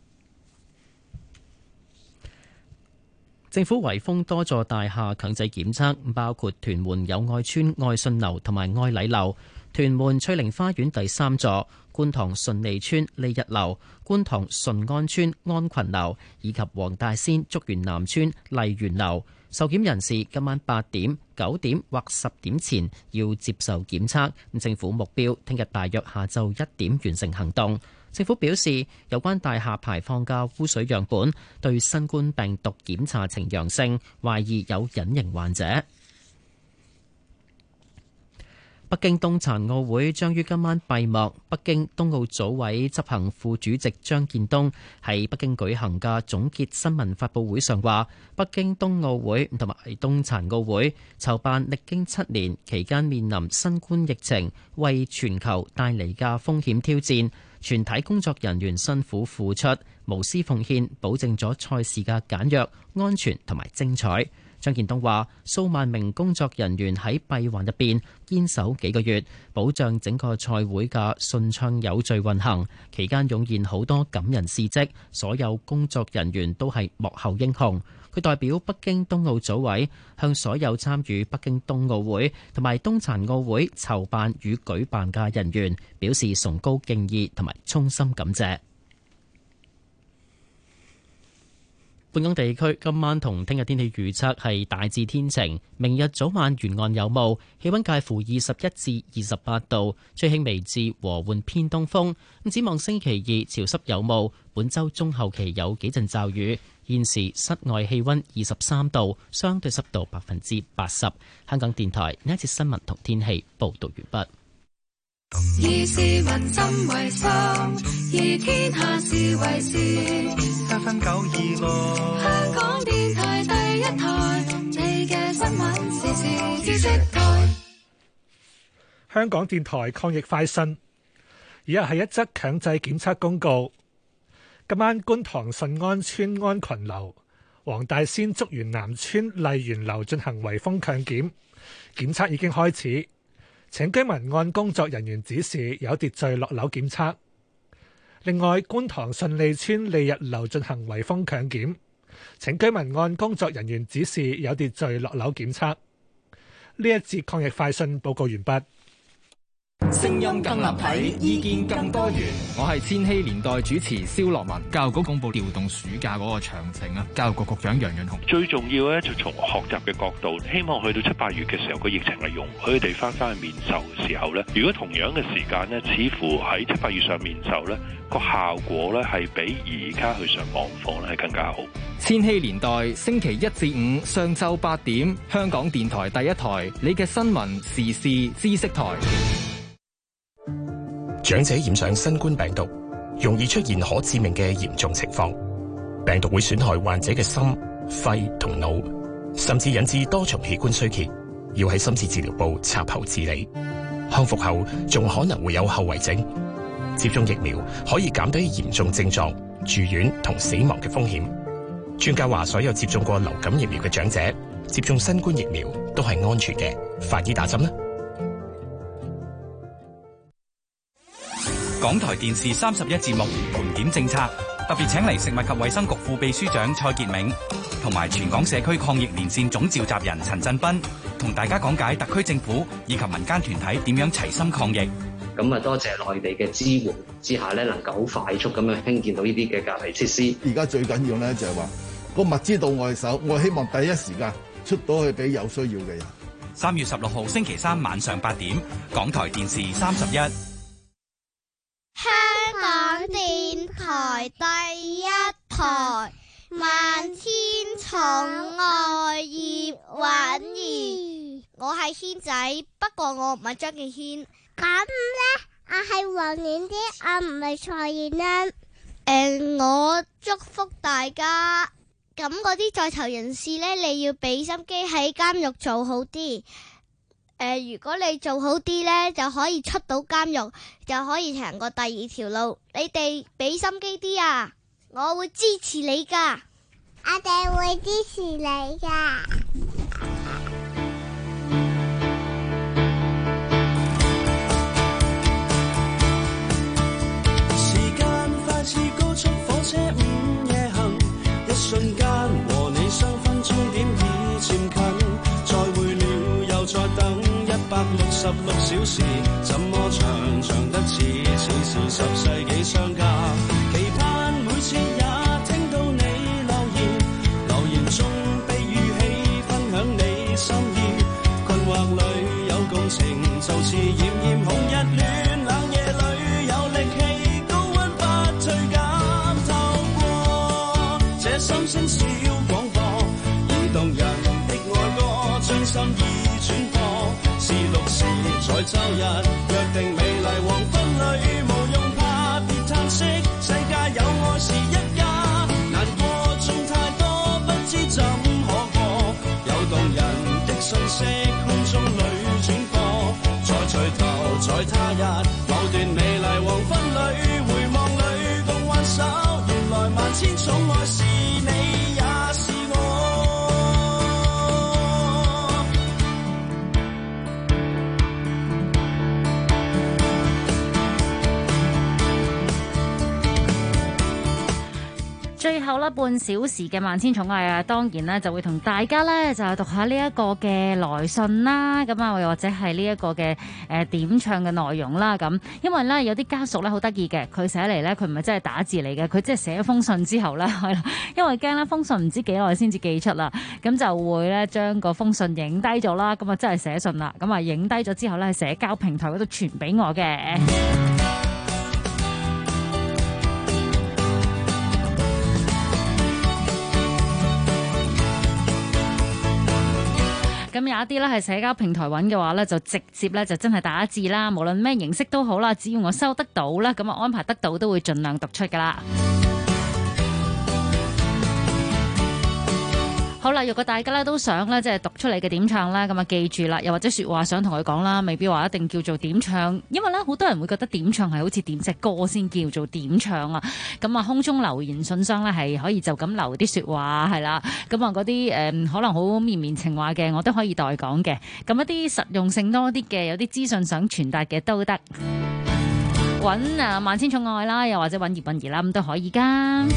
政府圍封多座大廈強制檢測，包括屯門友愛邨愛信樓同埋愛禮樓、屯門翠玲花園第3座、觀塘順利邨利日樓、觀塘順安邨安群樓以及黃大仙竹園南邨麗園樓。受檢人士今晚8點、9點或10點前要接受檢測。政府目標聽日大約下晝1點完成行動。政府表示，有關大廈排放嘅污水樣本對新冠病毒檢查呈陽性，懷疑有隱形患者。北京冬殘奧會將於今晚閉幕。北京冬奧組委執行副主席張建東喺北京舉行嘅總結新聞發佈會上話，北京冬奧會同埋冬殘奧會籌辦歷經7年，期間面臨新冠疫情為全球帶嚟嘅風險挑戰，全體工作人員辛苦付出，無私奉獻，保證咗賽事嘅簡約、安全同埋精彩。張建東話：數萬名工作人員喺閉環入邊堅守幾個月，保障整個賽會嘅順暢有序運行。期間湧現好多感人事蹟，所有工作人員都係幕後英雄。佢代表北京冬奧組委向所有參與北京冬奧會同埋冬殘奧會籌辦與舉辦嘅人員表示崇高敬意同埋衷心感謝。本港地區今晚同聽日天氣預測係大致天晴，明日早晚沿岸有霧，氣溫介乎21至28度，吹輕微至和緩偏東風。展望星期2潮濕有霧，本週中後期有幾陣驟雨。現時室外氣溫23度，相對濕度80%。香港電台呢一節新聞同天氣報道完畢。 以市民心為心，以天下事為事。7分926，香港電台第一知識台。 香港電台抗疫快訊，而家係一則強制檢測公告。今晚觀塘順安邨安群樓、黃大仙竹園南邨麗園樓進行圍封強檢，檢測已經開始，請居民按工作人員指示有秩序落樓檢測。另外，觀塘順利邨利日樓進行圍封強檢，請居民按工作人員指示有秩序落樓檢測。呢一節抗疫快訊報告完畢。 聲音更立體，意見更多元。我係千禧年代主持蕭樂文。教育局公布調動暑假嗰個詳情啊，教育局局長楊潤雄。 最重要咧就從學習嘅角度，希望去到7、8月嘅時候，個疫情係容許佢哋翻去面授嘅時候咧，如果同樣嘅時間咧，似乎喺7、8月上面授咧，個效果咧係比而家去上網課咧係更加好。 千禧年代星期1至5上晝8點，香港電台第一台，你嘅新聞時事知識台。 長者染上新冠病毒，容易出現可致命嘅嚴重情況。病毒會損害患者嘅心、肺同腦，甚至引致多重器官衰竭，要喺深切治療部插喉治理。康復後仲可能會有後遺症。接種疫苗可以減低嚴重症狀、住院同死亡嘅風險。專家話，所有接種過流感疫苗嘅長者接種新冠疫苗都係安全嘅，快啲打針啦！ 港台電視31節目盤點政策，特別請嚟食物及衛生局副秘書長蔡潔明同埋全港社區抗疫連線總召集人陳振彬，同大家講解特區政府以及民間團體點樣齊心抗疫。 咁啊，多謝內地嘅支援之下咧，能夠好快速咁樣興建到呢啲嘅隔離設施。 而家最緊要咧就係話個物資到我哋手，我希望第一時間出到去俾有需要嘅人。 3月16號星期3晚上8點，港台電視31。 香港電台第一台，萬千寵愛葉韻儀。我係軒仔，不過我唔係張敬軒。咁咧，我係黃婉之，我唔係蔡燕欣。我祝福大家。咁嗰啲在囚人士咧，你要俾心機喺監獄做好啲。如果你做好啲呢，就可以出到監獄，就可以行過第二條路。你哋俾心機啲啊，我會支持你噶，我哋會支持你噶。 時間快似高速火車午夜行，一瞬間和你相分終點已漸近，再會了又再等。166小時，怎麼長得似10世紀相隔？期盼每次也聽到你留言中被語氣分享你心意，困惑裏有共情，就似炎炎紅日暖冷夜裏有力氣高溫不退減，透過這心聲小廣播，移動人的愛歌將心意轉播。是6時在周日約定美麗黃昏裏，無用怕別嘆息，世界有愛是一家。難過中太多，不知怎可過，有動人的訊息空中裏轉播，再聚頭在他日某段美麗黃昏裏，回望裏共挽手，原來萬千寵愛是你也是我。 最後啦，半小時嘅萬千寵愛啊，當然咧就會同大家咧就讀下呢一個嘅來信啦，咁啊又或者係呢一個嘅點唱嘅內容啦，咁因為咧有啲家屬咧好得意嘅，佢寫嚟咧佢唔係真係打字嚟嘅，佢即係寫一封信之後咧係啦，因為驚咧封信唔知幾耐先至寄出啦，咁就會咧將個封信影低咗啦，咁啊真係寫信啦，咁啊影低咗之後咧喺社交平台嗰度傳俾我嘅。咁有一啲咧係社交平台揾嘅話咧，就直接咧就真係打字啦，無論咩形式都好啦，只要我收得到啦，咁啊安排得到都會盡量讀出噶啦。 好啦，如果大家咧都想咧即係讀出嚟嘅點唱咧，咁啊記住啦，又或者說話想同佢講啦，未必話一定叫做點唱，因為咧好多人會覺得點唱係好似點隻歌先叫做點唱啊。咁啊，空中留言信箱咧係可以就咁留啲說話係啦。咁啊嗰啲可能好綿綿情話嘅，我都可以代講嘅。咁一啲實用性多啲嘅，有啲資訊想傳達嘅都得。揾萬千寵愛啦，又或者揾葉韻儀啦，咁都可以噶。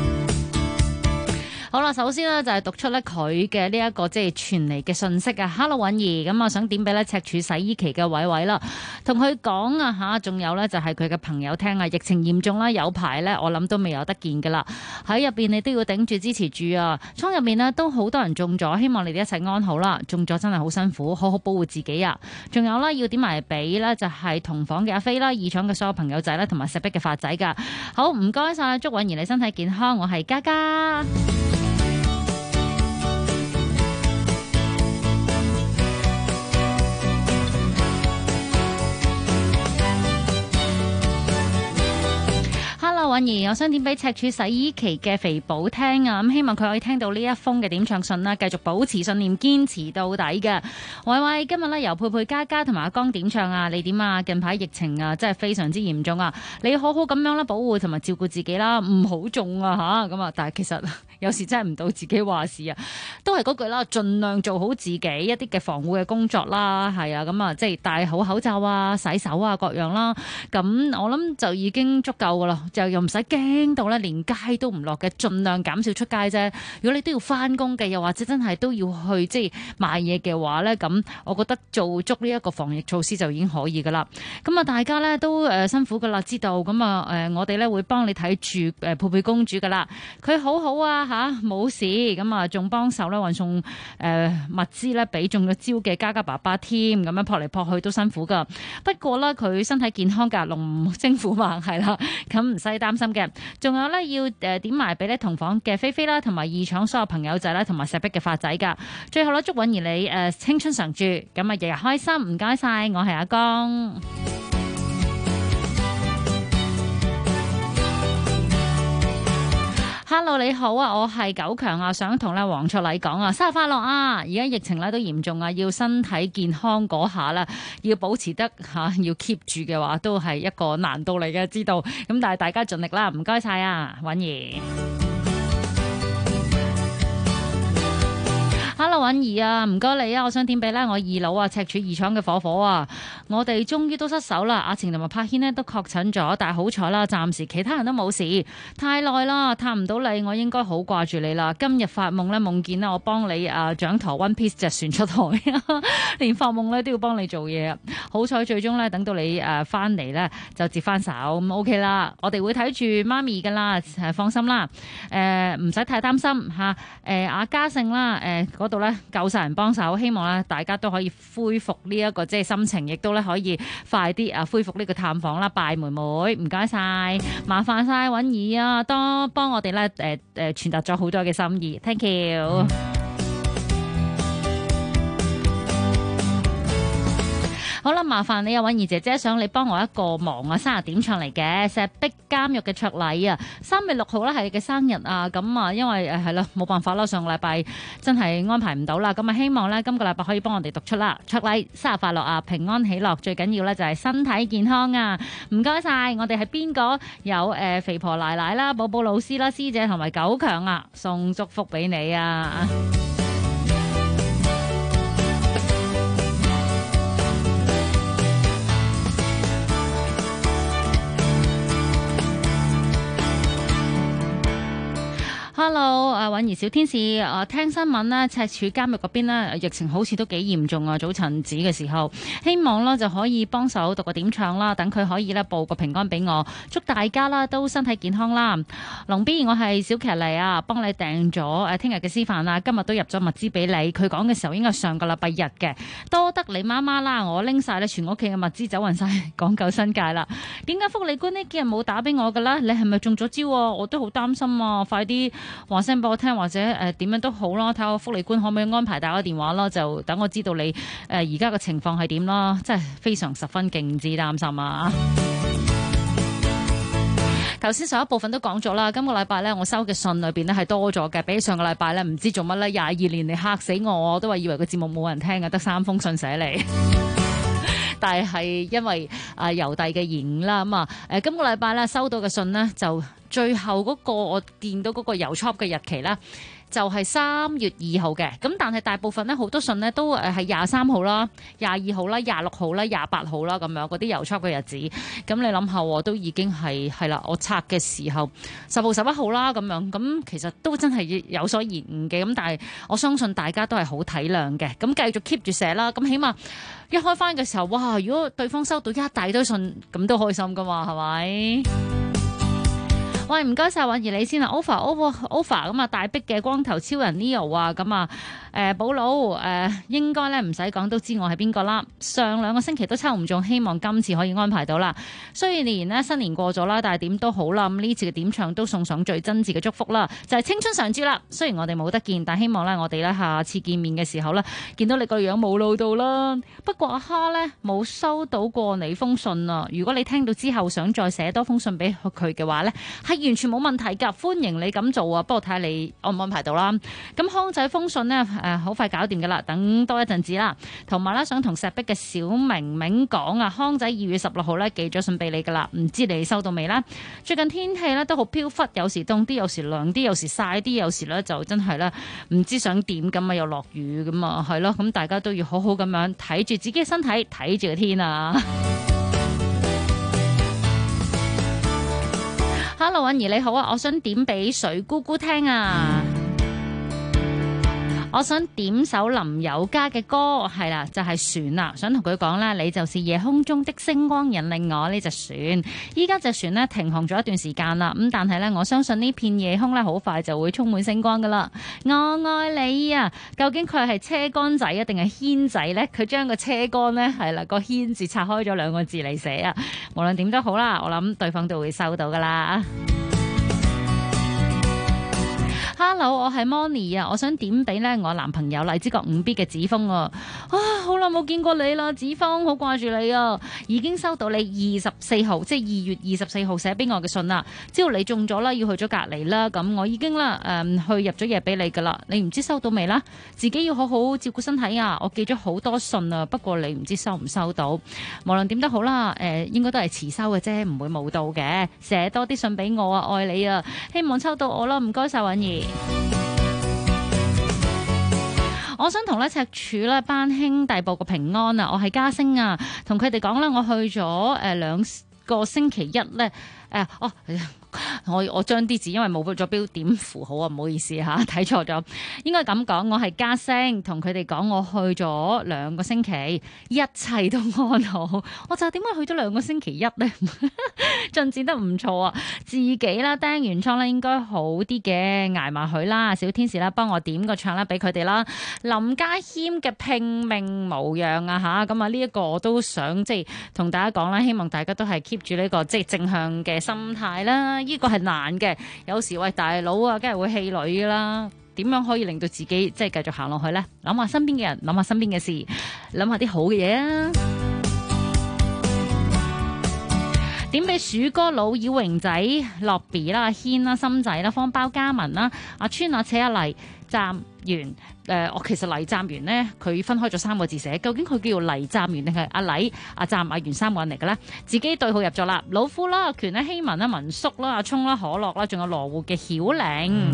好啦，首先呢，就係讀出咧佢嘅呢一個即係傳嚟嘅信息啊。Hello 韻儀，咁我想點俾咧赤柱洗衣旗嘅偉偉啦，同佢講啊吓，仲有咧就係佢嘅朋友聽啊。疫情嚴重啦，有排咧我諗都未有得見噶啦。喺入邊你都要頂住支持住啊。倉入面呢，都好多人中咗，希望你哋一齊安好啦。中咗真係好辛苦，好好保護自己啊。仲有啦，要點埋俾咧就係同房嘅阿飛啦、二廠嘅所有朋友仔啦，同埋石壁嘅發仔噶。好，唔該晒，祝韻儀你身體健康。我係嘉嘉。Hello 韻儀，我想點俾赤柱洗衣旗嘅肥寶聽啊，咁希望佢可以聽到呢一封嘅點唱信啦，繼續保持信念，堅持到底嘅。喂喂，今日咧由佩佩嘉嘉同埋阿江點唱啊，你點啊？近排疫情啊真係非常之嚴重啊，你好好咁樣啦，保護同埋照顧自己啦，唔好中啊吓咁啊！但係其實有時真係唔到自己話事啊，都係嗰句啦，盡量做好自己一啲嘅防護嘅工作啦，係啊，咁啊即係戴好口罩啊、洗手啊各樣啦，咁我諗就已經足夠噶啦，就又唔使驚到咧，連街都唔落嘅，盡量減少出街啫。如果你都要翻工嘅，又或者真係都要去即係買嘢嘅話咧，咁我覺得做足呢一個防疫措施就已經可以噶啦。咁啊，大家咧都辛苦噶啦，知道咁啊我哋咧會幫你睇住佩佩公主噶啦，佢好好啊吓，冇事，咁啊仲幫手咧運送物資咧俾中咗招嘅嘉嘉爸爸添，咁樣撲嚟撲去都辛苦噶。不過咧佢身體健康㗎，龍精虎猛係啦，咁唔使擔心嘅。仲有咧要點埋俾咧同房嘅菲菲啦，同埋二廠所有朋友仔啦，同埋石壁嘅發仔噶。最後咧祝韻儀你青春常駐，咁啊日日開心。唔該晒，我係阿江。Hello， 你好啊，我係九強啊，想同咧黃卓禮講啊，生日快樂啊！而家疫情咧都嚴重啊，要身體健康嗰下啦，要保持得要 keep 住嘅話，都係一個難度嚟嘅，知道。咁但係大家盡力啦，唔該晒啊，韻儀。Hello， 韻儀啊，唔該你啊，我想點俾咧我二佬啊，赤柱二廠嘅火火啊，我哋終於都失手啦，阿晴同埋柏軒呢都確診咗，但係好彩啦，暫時其他人都冇事。太耐啦，探唔到你，我應該好掛住你啦。今日發夢咧，夢見咧我幫你掌舵 One Piece 隻船出海，連發夢咧都要幫你做嘢啊！好彩最終咧等到你翻嚟咧就接翻手，咁 OK 啦。我哋會睇住媽咪噶啦，放心啦，唔使太擔心吓。阿嘉盛啦，度咧夠晒人幫手，希望咧大家都可以恢復呢一個即係心情，亦都咧可以快啲恢復呢個探訪啦。拜妹妹，唔該晒，麻煩晒韻儀啊，多幫我哋咧傳達咗好多嘅心意 ，thank you。好啦，麻煩你啊，韻儀姐姐，想你幫我一個忙啊，生日點唱嚟嘅石壁監獄嘅卓禮啊，3月6號咧係你嘅生日啊，咁啊因為係啦冇辦法啦，上個禮拜真係安排唔到啦，咁啊希望咧今個禮拜可以幫我哋讀出啦。卓禮生日快樂啊，平安喜樂，最緊要咧就係身體健康啊，唔該晒。我哋係邊個？有肥婆奶奶啦、寶寶老師啦、師姐同埋九強啊，送祝福俾你啊！Hello， 韻儀小天使，聽新聞咧，赤柱監獄嗰邊咧，疫情好似都幾嚴重啊！早晨子嘅時候，希望咧就可以幫手讀個點唱啦，等佢可以咧報個平安俾我，祝大家啦都身體健康啦。龍 B， 我係小騎嚟啊，幫你訂咗聽日嘅私飯啊，今日都入咗物資俾你。佢講嘅時候應該係上個禮拜日嘅，多得你媽媽啦，我拎晒咧全屋企嘅物資走勻晒港九新界啦。點解福利官呢幾日冇打俾我㗎啦？你係咪中咗招啊？我都好擔心啊！快啲話聲俾我聽，或者點樣都好咯，睇下福利官可唔可以安排打個電話咯，就等我知道你而家嘅情況係點咯，真係非常十分勁之擔心啊！ 頭先上一部分都講咗啦，今個禮拜咧我收嘅信裏邊咧係多咗嘅，比起上個禮拜咧唔知做乜咧22年嚟嚇死我都話以為個節目冇人聽嘅，得3封信寫嚟。但係因為郵遞嘅延誤啦，咁今個禮拜咧收到嘅信呢，就最後嗰個我見到嗰個郵戳嘅日期啦。就係3月2號嘅，咁但係大部分咧好多信咧都係23號啦、22號啦、26號啦、28號啦咁樣嗰啲郵戳嘅日子，咁你諗下都已經係啦，我拆嘅時候10號、11號啦咁樣，咁其實都真係有所延誤嘅，咁但係我相信大家都係好體諒嘅，咁繼續 keep 住寫啦，咁起碼一開翻嘅時候，哇！如果對方收到一大堆信，咁都開心噶嘛，係咪？喂，唔該晒允兒你先啦 ，over 咁啊，大逼嘅光頭超人 Leo 啊，咁啊，寶佬應該咧唔使講都知我係邊個啦。上2個星期都抽唔中，希望今次可以安排到啦。雖然呢新年過咗啦，但係點都好啦。咁呢次嘅點唱都送上最真摯嘅祝福啦，就係青春常駐啦。雖然我哋冇得見，但希望咧我哋咧下次見面嘅時候咧，見到你個樣冇露到啦。不過阿蝦咧冇收到過你封信啊。如果你聽到之後想再寫多封信俾佢嘅話咧，係完全冇問題㗎，歡迎你咁做啊！不過睇下你安唔安排到啦。咁康仔封信呢，好快搞掂㗎啦，等多一陣子啦。同埋咧，想同石壁嘅小明明講啊，康仔2月16號咧寄咗信俾你㗎啦，唔知你收到未啦？最近天氣咧都好飄忽，有時凍啲，有時涼啲，有時曬啲，有時咧就真係咧唔知想點咁啊，又落雨咁啊，係咯，咁大家都要好好咁樣睇住自己嘅身體，睇住個天啊！Hello， 允兒你好啊，我想點俾水姑姑聽啊。我想點首林宥嘉嘅歌，係啦，就係船啦。想同佢講啦，你就是夜空中的星光引領我呢隻船。依家隻船呢停航咗一段時間啦，咁但係呢，我相信呢片夜空呢好快就會充滿星光噶啦。我愛你啊！究竟佢係車桿仔啊定係牽仔呢？佢將個車桿呢，係啦，個牽字拆開咗2個字嚟寫啊。無論點都好啦，我諗對方都會收到噶啦。Hello， 我係 Moni 啊，我想點俾咧我男朋友荔枝角5B 嘅子峰啊，好耐冇見過你啦，子峰好掛住你啊，已經收到你24號，即係2月24號寫俾我嘅信啦，知道你中咗啦，要去咗隔離啦，咁我已經啦去入咗嘢俾你噶啦，你唔知收到未啦？自己要好好照顧身體啊，我寄咗好多信啊，不過你唔知收唔收到，無論點都好啦，應該都係遲收嘅啫，唔會冇到嘅，寫多啲信俾我啊，愛你啊，希望抽到我啦，唔該晒允兒。我想同咧赤柱咧班兄弟報個平安啊！我係嘉星啊，同佢哋講啦，我去咗2個星期一咧，我將啲字因為冇咗標點符號啊，唔好意思嚇，睇錯咗。應該咁講，我係嘉星，同佢哋講我去咗2個星期，一切都安好。我就點解去咗2個星期一呢？進展得唔錯啊！自己啦，釘完倉咧應該好啲嘅，捱埋佢啦。小天使啦，幫我點個唱啦俾佢哋啦。林家謙嘅拼命模樣啊嚇，咁啊呢一個我都想即係同大家講啦，希望大家都係 keep 住呢個即係正向嘅心態啦。呢個係難嘅，有時喂大佬啊，梗係會氣餒噶啦。點樣可以令到自己即係繼續行落去呢？諗下身邊嘅人，諗下身邊嘅事，諗下啲好嘅嘢啊！點俾鼠哥佬、妖榮仔、樂 B 啦、阿軒啦、心仔啦、方包嘉文啦、阿川、阿扯、阿黎、站員。我其實黎站員呢，佢分開咗3個字寫，究竟佢叫黎站員定係阿黎、阿站、阿員3個人嚟嘅咧？自己對號入座啦，老夫啦、阿權啦、希文啦、文叔啦、阿聰啦、可樂啦，仲有羅湖嘅曉玲。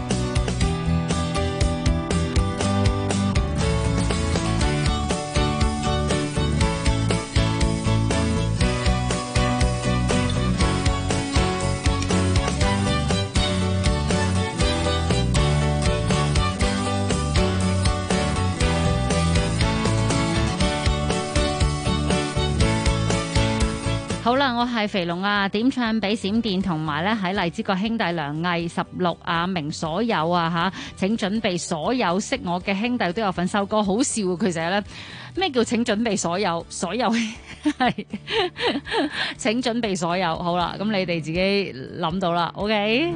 好啦，我係肥龍啊，點唱俾閃電同埋咧喺荔枝角兄弟梁毅16阿明所有啊吓，請準備所有識我嘅兄弟都有份收歌，好笑佢寫咧咩叫請準備所有係請準備所有，好啦，咁你哋自己諗到啦 ，OK。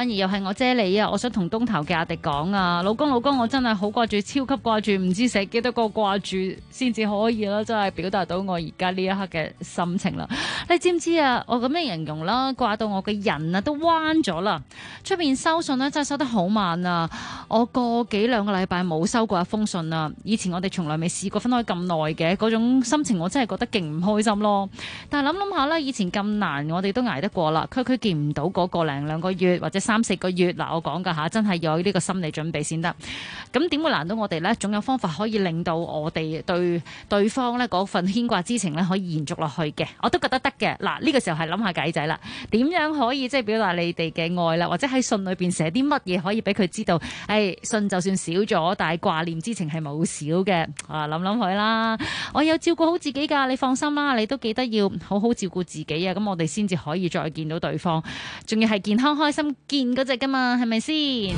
而又係我姐你啊！我想同東頭嘅阿迪講啊，老公，我真係好掛住，超級掛住，唔知寫幾多個掛住先至可以啦，真係表達到我而家呢一刻嘅心情啦。你知唔知啊？我咁樣形容啦，掛到我嘅人啊都彎咗啦。出邊收信咧真係收得好慢啊！我個幾兩個禮拜冇收過一封信啊！以前我哋從來未試過分開咁耐嘅嗰種心情，我真係覺得勁唔開心咯。但係諗下啦，以前咁難，我哋都捱得過啦。區見唔到嗰個零兩個月或者3、4個月嗱，我講㗎吓，真係有呢個心理準備先得。咁點會難到我哋呢？總有方法可以令到我哋對對方呢嗰份牽掛之情呢可以延續落去嘅。我都覺得得嘅。嗱，呢個時候係諗下計仔啦，點樣可以即係表達你哋嘅愛啦？或者喺信裏邊寫啲乜嘢可以俾佢知道？信就算少咗，但係掛念之情係冇少嘅。諗佢啦，我有照顧好自己㗎，你放心啦，你都記得要好好照顧自己啊。咁我哋先至可以再見到對方，仲要係健康開心見嗰隻㗎嘛，係咪先？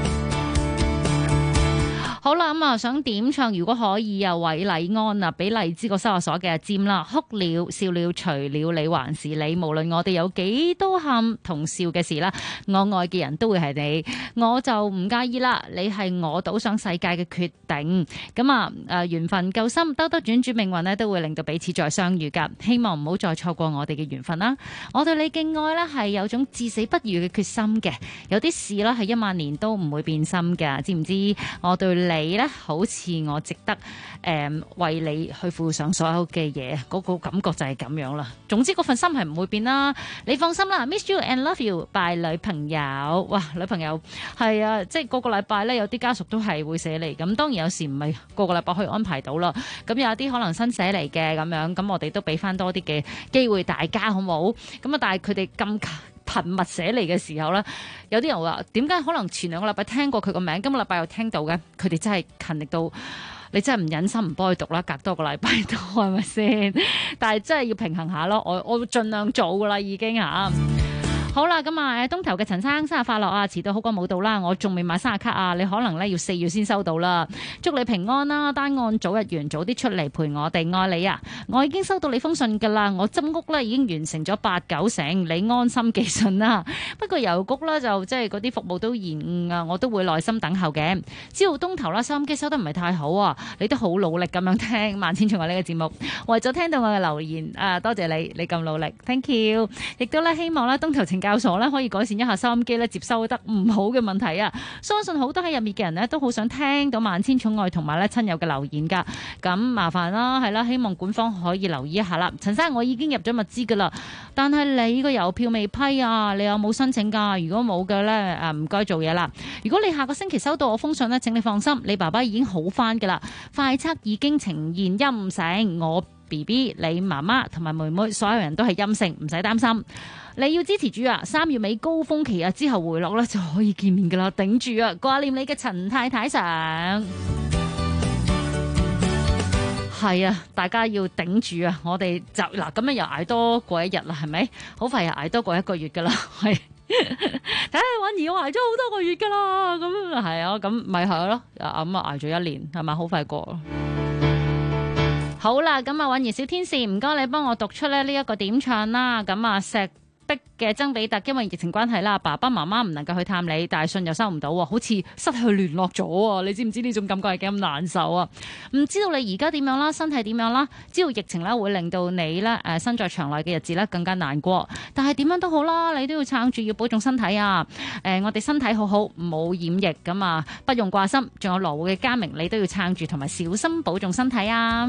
好啦，咁啊想點唱？如果可以啊，韋禮安啊，俾荔枝個收押所嘅尖啦，哭了笑了，除了你還是你，無論我哋有幾多喊同笑嘅事啦，我愛嘅人都會係你，我就唔介意啦。你係我賭上世界嘅決定，咁啊緣分夠深，兜兜轉轉命運呢都會令到彼此再相遇噶。希望唔好再錯過我哋嘅緣分啦。我對你嘅愛呢係有種至死不渝嘅決心嘅，有啲事呢係10000年都唔會變心噶，知唔知？我對你呢好似我值得為你去付上所有嘅嘢，嗰個感覺就係咁樣啦。總之嗰份心係唔會變啦，你放心啦。Miss you and love you by 女朋友。哇，女朋友係啊，即係個禮拜呢有啲家屬都係會寫嚟，咁當然有時唔係個禮拜可以安排到啦。咁有啲可能新寫嚟嘅咁樣，咁我哋都俾翻多啲嘅機會大家好唔好？咁啊，但係佢哋咁頻密寫嚟嘅時候咧，有啲人話點解可能前2個禮拜聽過佢個名，今個禮拜又聽到嘅？佢哋真係勤力到你真係唔忍心唔幫佢讀啦，隔多個禮拜都係咪先？但係真係要平衡下咯，我會盡量做噶啦，已經嚇。好啦，咁啊，東頭嘅陳生生日快樂啊！遲到好過冇到啦，我仲未買生日卡啊，你可能咧要4月先收到啦。祝你平安啦，單案早日完，早啲出嚟陪我哋，愛你啊！我已經收到你封信噶啦，我執屋咧已經完成咗8、9成，你安心寄信啦。不過郵局咧就即係嗰啲服務都延誤啊，我都會耐心等候嘅。只要東頭啦，收音機收得唔係太好啊，你都好努力咁樣聽萬千寵愛呢個節目，為咗聽到我嘅留言啊，多謝你咁努力 ，thank you。亦都咧希望咧東頭情教所咧可以改善一下收音機咧接收得唔好嘅問題啊！相信好多喺入面嘅人咧都好想聽到萬千寵愛同埋咧親友嘅留言噶，咁麻煩啦，係啦，希望管方可以留意一下啦。陳生，我已經入咗物資噶啦，但係你個郵票未批啊？你有冇申請噶？如果冇嘅咧，唔該做嘢啦。如果你下個星期收到我封信咧，請你放心，你爸爸已經好翻噶啦，快測已經呈現陰性，我 BB、你媽媽同埋妹妹所有人都係陰性，唔使擔心。你要支持住啊！3月尾高峰期啊，之後回落咧就可以見面噶啦，頂住啊！掛念你嘅陳太太上，係啊，大家要頂住啊！我哋就嗱咁樣又捱多過一日啦，係咪？好快又捱多過1個月噶啦，係。睇下允兒我捱咗好多個月噶啦，咁係啊，咁咪係咯，咁啊捱咗1年係咪？好快過。好啦，咁啊允兒小天使，唔該你幫我讀出咧呢一個點唱啦，咁啊石壁嘅曾比特，因為疫情關係啦，爸爸媽媽唔能夠去探你，但係信又收唔到，好似失去聯絡咗啊！你知唔知呢種感覺係幾咁難受啊？唔知道你而家點樣啦，身體點樣啦？知道疫情咧會令到你咧身在場內嘅日子咧更加難過，但係點樣都好啦，你都要撐住，要保重身體啊！我哋身體好好，唔好染疫咁啊，不用掛心。仲有羅戶嘅嘉明，你都要撐住，同埋小心保重身體啊！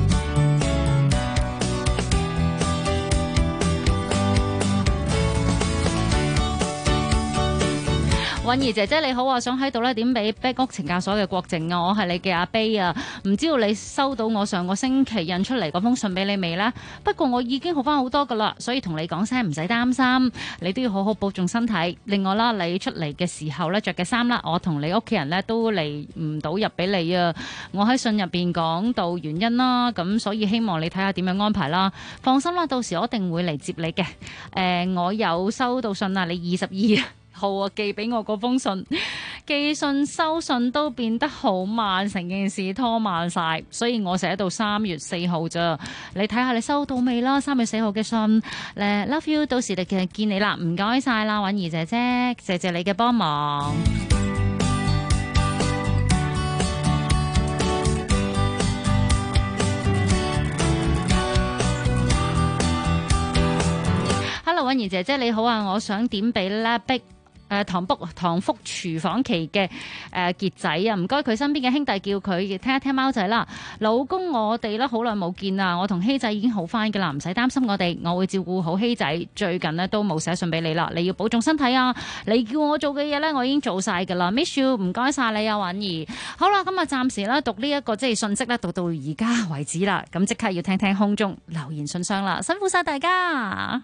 允兒姐姐你好啊，想喺度咧點俾壁屋懲教所嘅國靜啊，我係你嘅阿 Bay 啊，唔知道你收到我上個星期印出嚟嗰封信俾你未呢？不過我已經好翻好多噶啦，所以同你講聲唔使擔心，你都要好好保重身體。另外啦，你出嚟嘅時候咧着嘅衫啦，我同你屋企人咧都嚟唔到入俾你啊。我喺信入邊講到原因啦，咁所以希望你睇下點樣安排啦。放心啦，到時我一定會嚟接你嘅。我有收到信啊，你22號啊寄俾我嗰封信， 寄信收信都變得好慢，成件事拖慢晒，所以我寫到3月4號咋。你睇下你收到未啦？3月4號嘅信，Love you， 到時就見你啦，唔該晒啦，婉儀姐姐，謝謝你嘅幫忙。Hello， 婉儀姐姐你好啊，我想點俾咧碧唐福廚房期嘅傑仔啊，唔該佢身邊嘅兄弟叫佢聽一聽貓仔啦。老公我哋咧好耐冇見啦，我同希仔已經好翻㗎啦，唔使擔心我哋，我會照顧好希仔。最近呢都冇寫信俾你啦，你要保重身體啊！你叫我做嘅嘢咧，我已經做晒㗎啦。Miss you， 唔該晒你啊，婉儀。好啦，咁啊暫時咧讀呢一個即係信息咧，讀到而家為止啦。咁即刻要聽聽空中留言信箱啦，辛苦晒大家。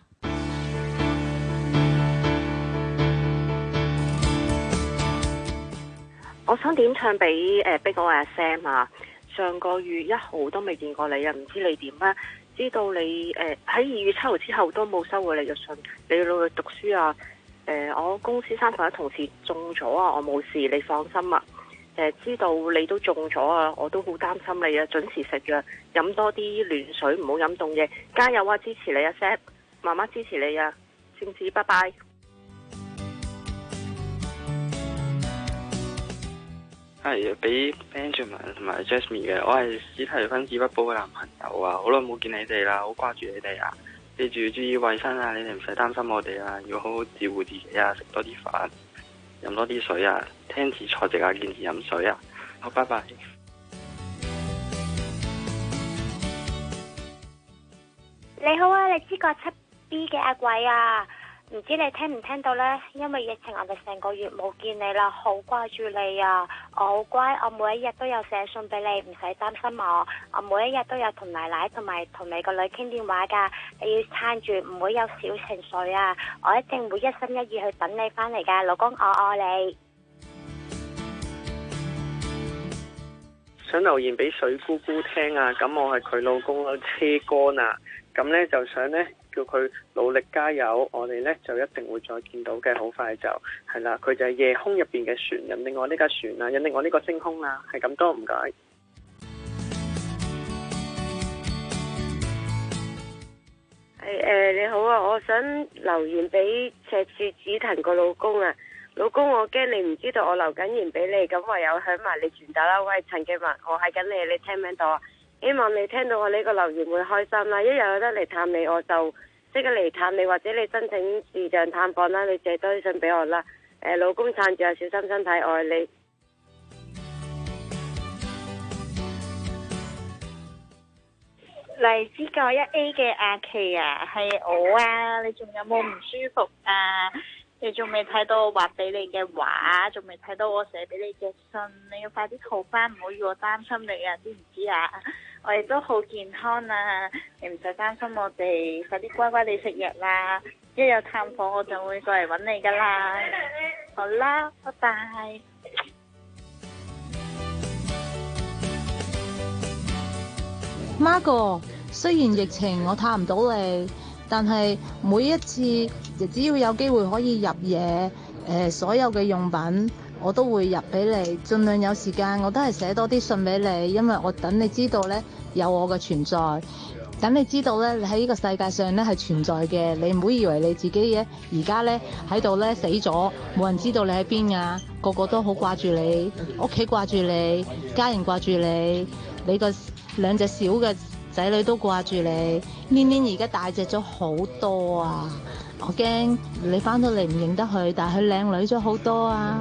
我想點唱俾逼我阿 Sam 啊！上個月1號都未見過你啊，唔知你點啊？知道你喺2月7號之後都冇收過你嘅信，你要努力讀書啊！我公司31同事中咗啊，我冇事，你放心啊！知道你都中咗啊，我都好擔心你啊！準時食藥，飲多啲暖水，唔好飲凍嘢，加油啊！支持你啊 Sam， 媽媽支持你啊！先至，拜拜。 係俾 Benjamin 同埋 Jasmine 嘅，我係史提芬史匹堡嘅男朋友啊，好耐冇見你哋啦，好掛住你哋啊！記住注意衛生啊，你哋唔使擔心我哋啊，要好好照顧自己啊，食多啲飯，飲多啲水啊，聽字坐直啊，見字飲水啊，好，拜拜。 你好啊，荔枝角7B 嘅阿鬼啊！唔知你聽唔聽到呢？因為疫情，我哋成個月冇見你啦，好掛住你啊！我好乖，我每一日都有寫信俾你，唔使擔心我。我每一日都有同奶奶同埋同你個女傾電話噶，你要撐住，唔會有小情緒啊！我一定會一心一意去等你翻嚟噶，老公我愛你。 想留言俾水姑姑聽啊，咁我係佢老公咯，車乾啊，咁呢就想呢。叫佢努力加油，我哋呢就一定會再見到嘅，好快就係啦。佢就係夜空入邊嘅船，引領我呢架船啊，引領我呢個星空啊，係咁多，唔該。 係你好啊，我想留言俾赤柱紫藤個老公啊，老公我驚你唔知道我留緊言俾你，咁唯有響埋你傳達啦。喂，陳記文，我係緊你，你聽唔聽到啊？希望你聽到我呢個留言會開心啦，一日有得嚟探你，我就即刻嚟探你，或者你申請視像探訪啦，你借多啲信俾我啦。老公撐住啊，小心身體，愛你。 荔枝角1A 嘅阿琪啊，係我啊，你仲有冇唔舒服啊？你仲未睇到我畫俾你嘅畫，仲未睇到我寫俾你嘅信，你要快啲好返，唔好要我擔心你啊，知唔知啊？我哋都好健康啊，你唔使擔心我哋，快啲乖乖地食藥啦，一有探訪我就會過嚟揾你噶啦。好啦，拜拜。 Margo， 雖然疫情我探唔到你，但係每一次只要有機會可以入嘢，所有嘅用品我都會入俾你，盡量有時間我都係寫多啲信俾你，因為我等你知道呢有我嘅存在，等你知道呢你喺呢個世界上呢係存在嘅，你唔好以為你自己嘅而家呢喺度呢死咗，冇人知道你喺邊啊，個個都好掛住你，屋企掛住你，家人掛住你，你個2隻小嘅仔女都掛住你，年年而家大隻咗好多啊！我驚你翻到嚟唔認得佢，但係佢靚女咗好多啊！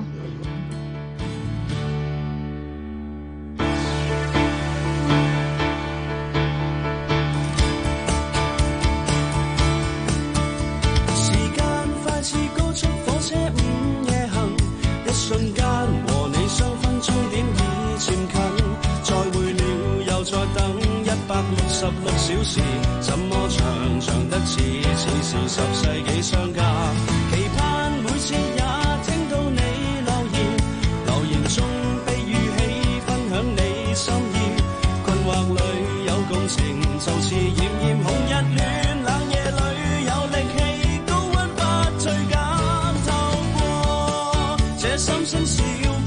時間快似高速火車午夜行，一瞬間和你相分終點已漸近，再會了又再等166小時，怎麼長得似是10世紀相隔，期盼每次也聽到你留言中被語氣分享你心意，困惑裏有共情，就似炎炎紅日暖冷夜裏有力氣，高溫不退減，透過這心聲笑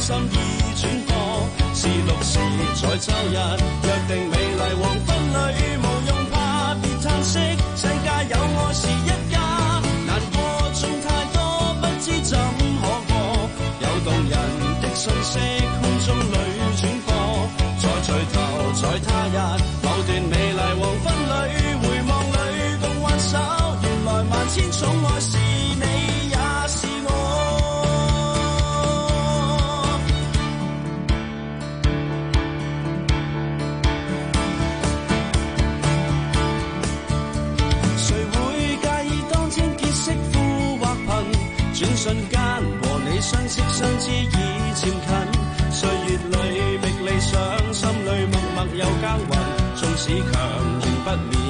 心意轉播，是綠時在周日，約定美麗黃昏裏，無用怕別嘆息，世界有愛是一家，難過總太多，不知怎可過，有動人的訊息空中裏轉播，再聚頭在他日，某段美麗黃昏裏，回望裏共挽手，原來萬千寵愛是你也是我。轉瞬間和你相識相知已漸近，歲月裏覓理想，心裏默默有耕耘，縱使強仍不眠。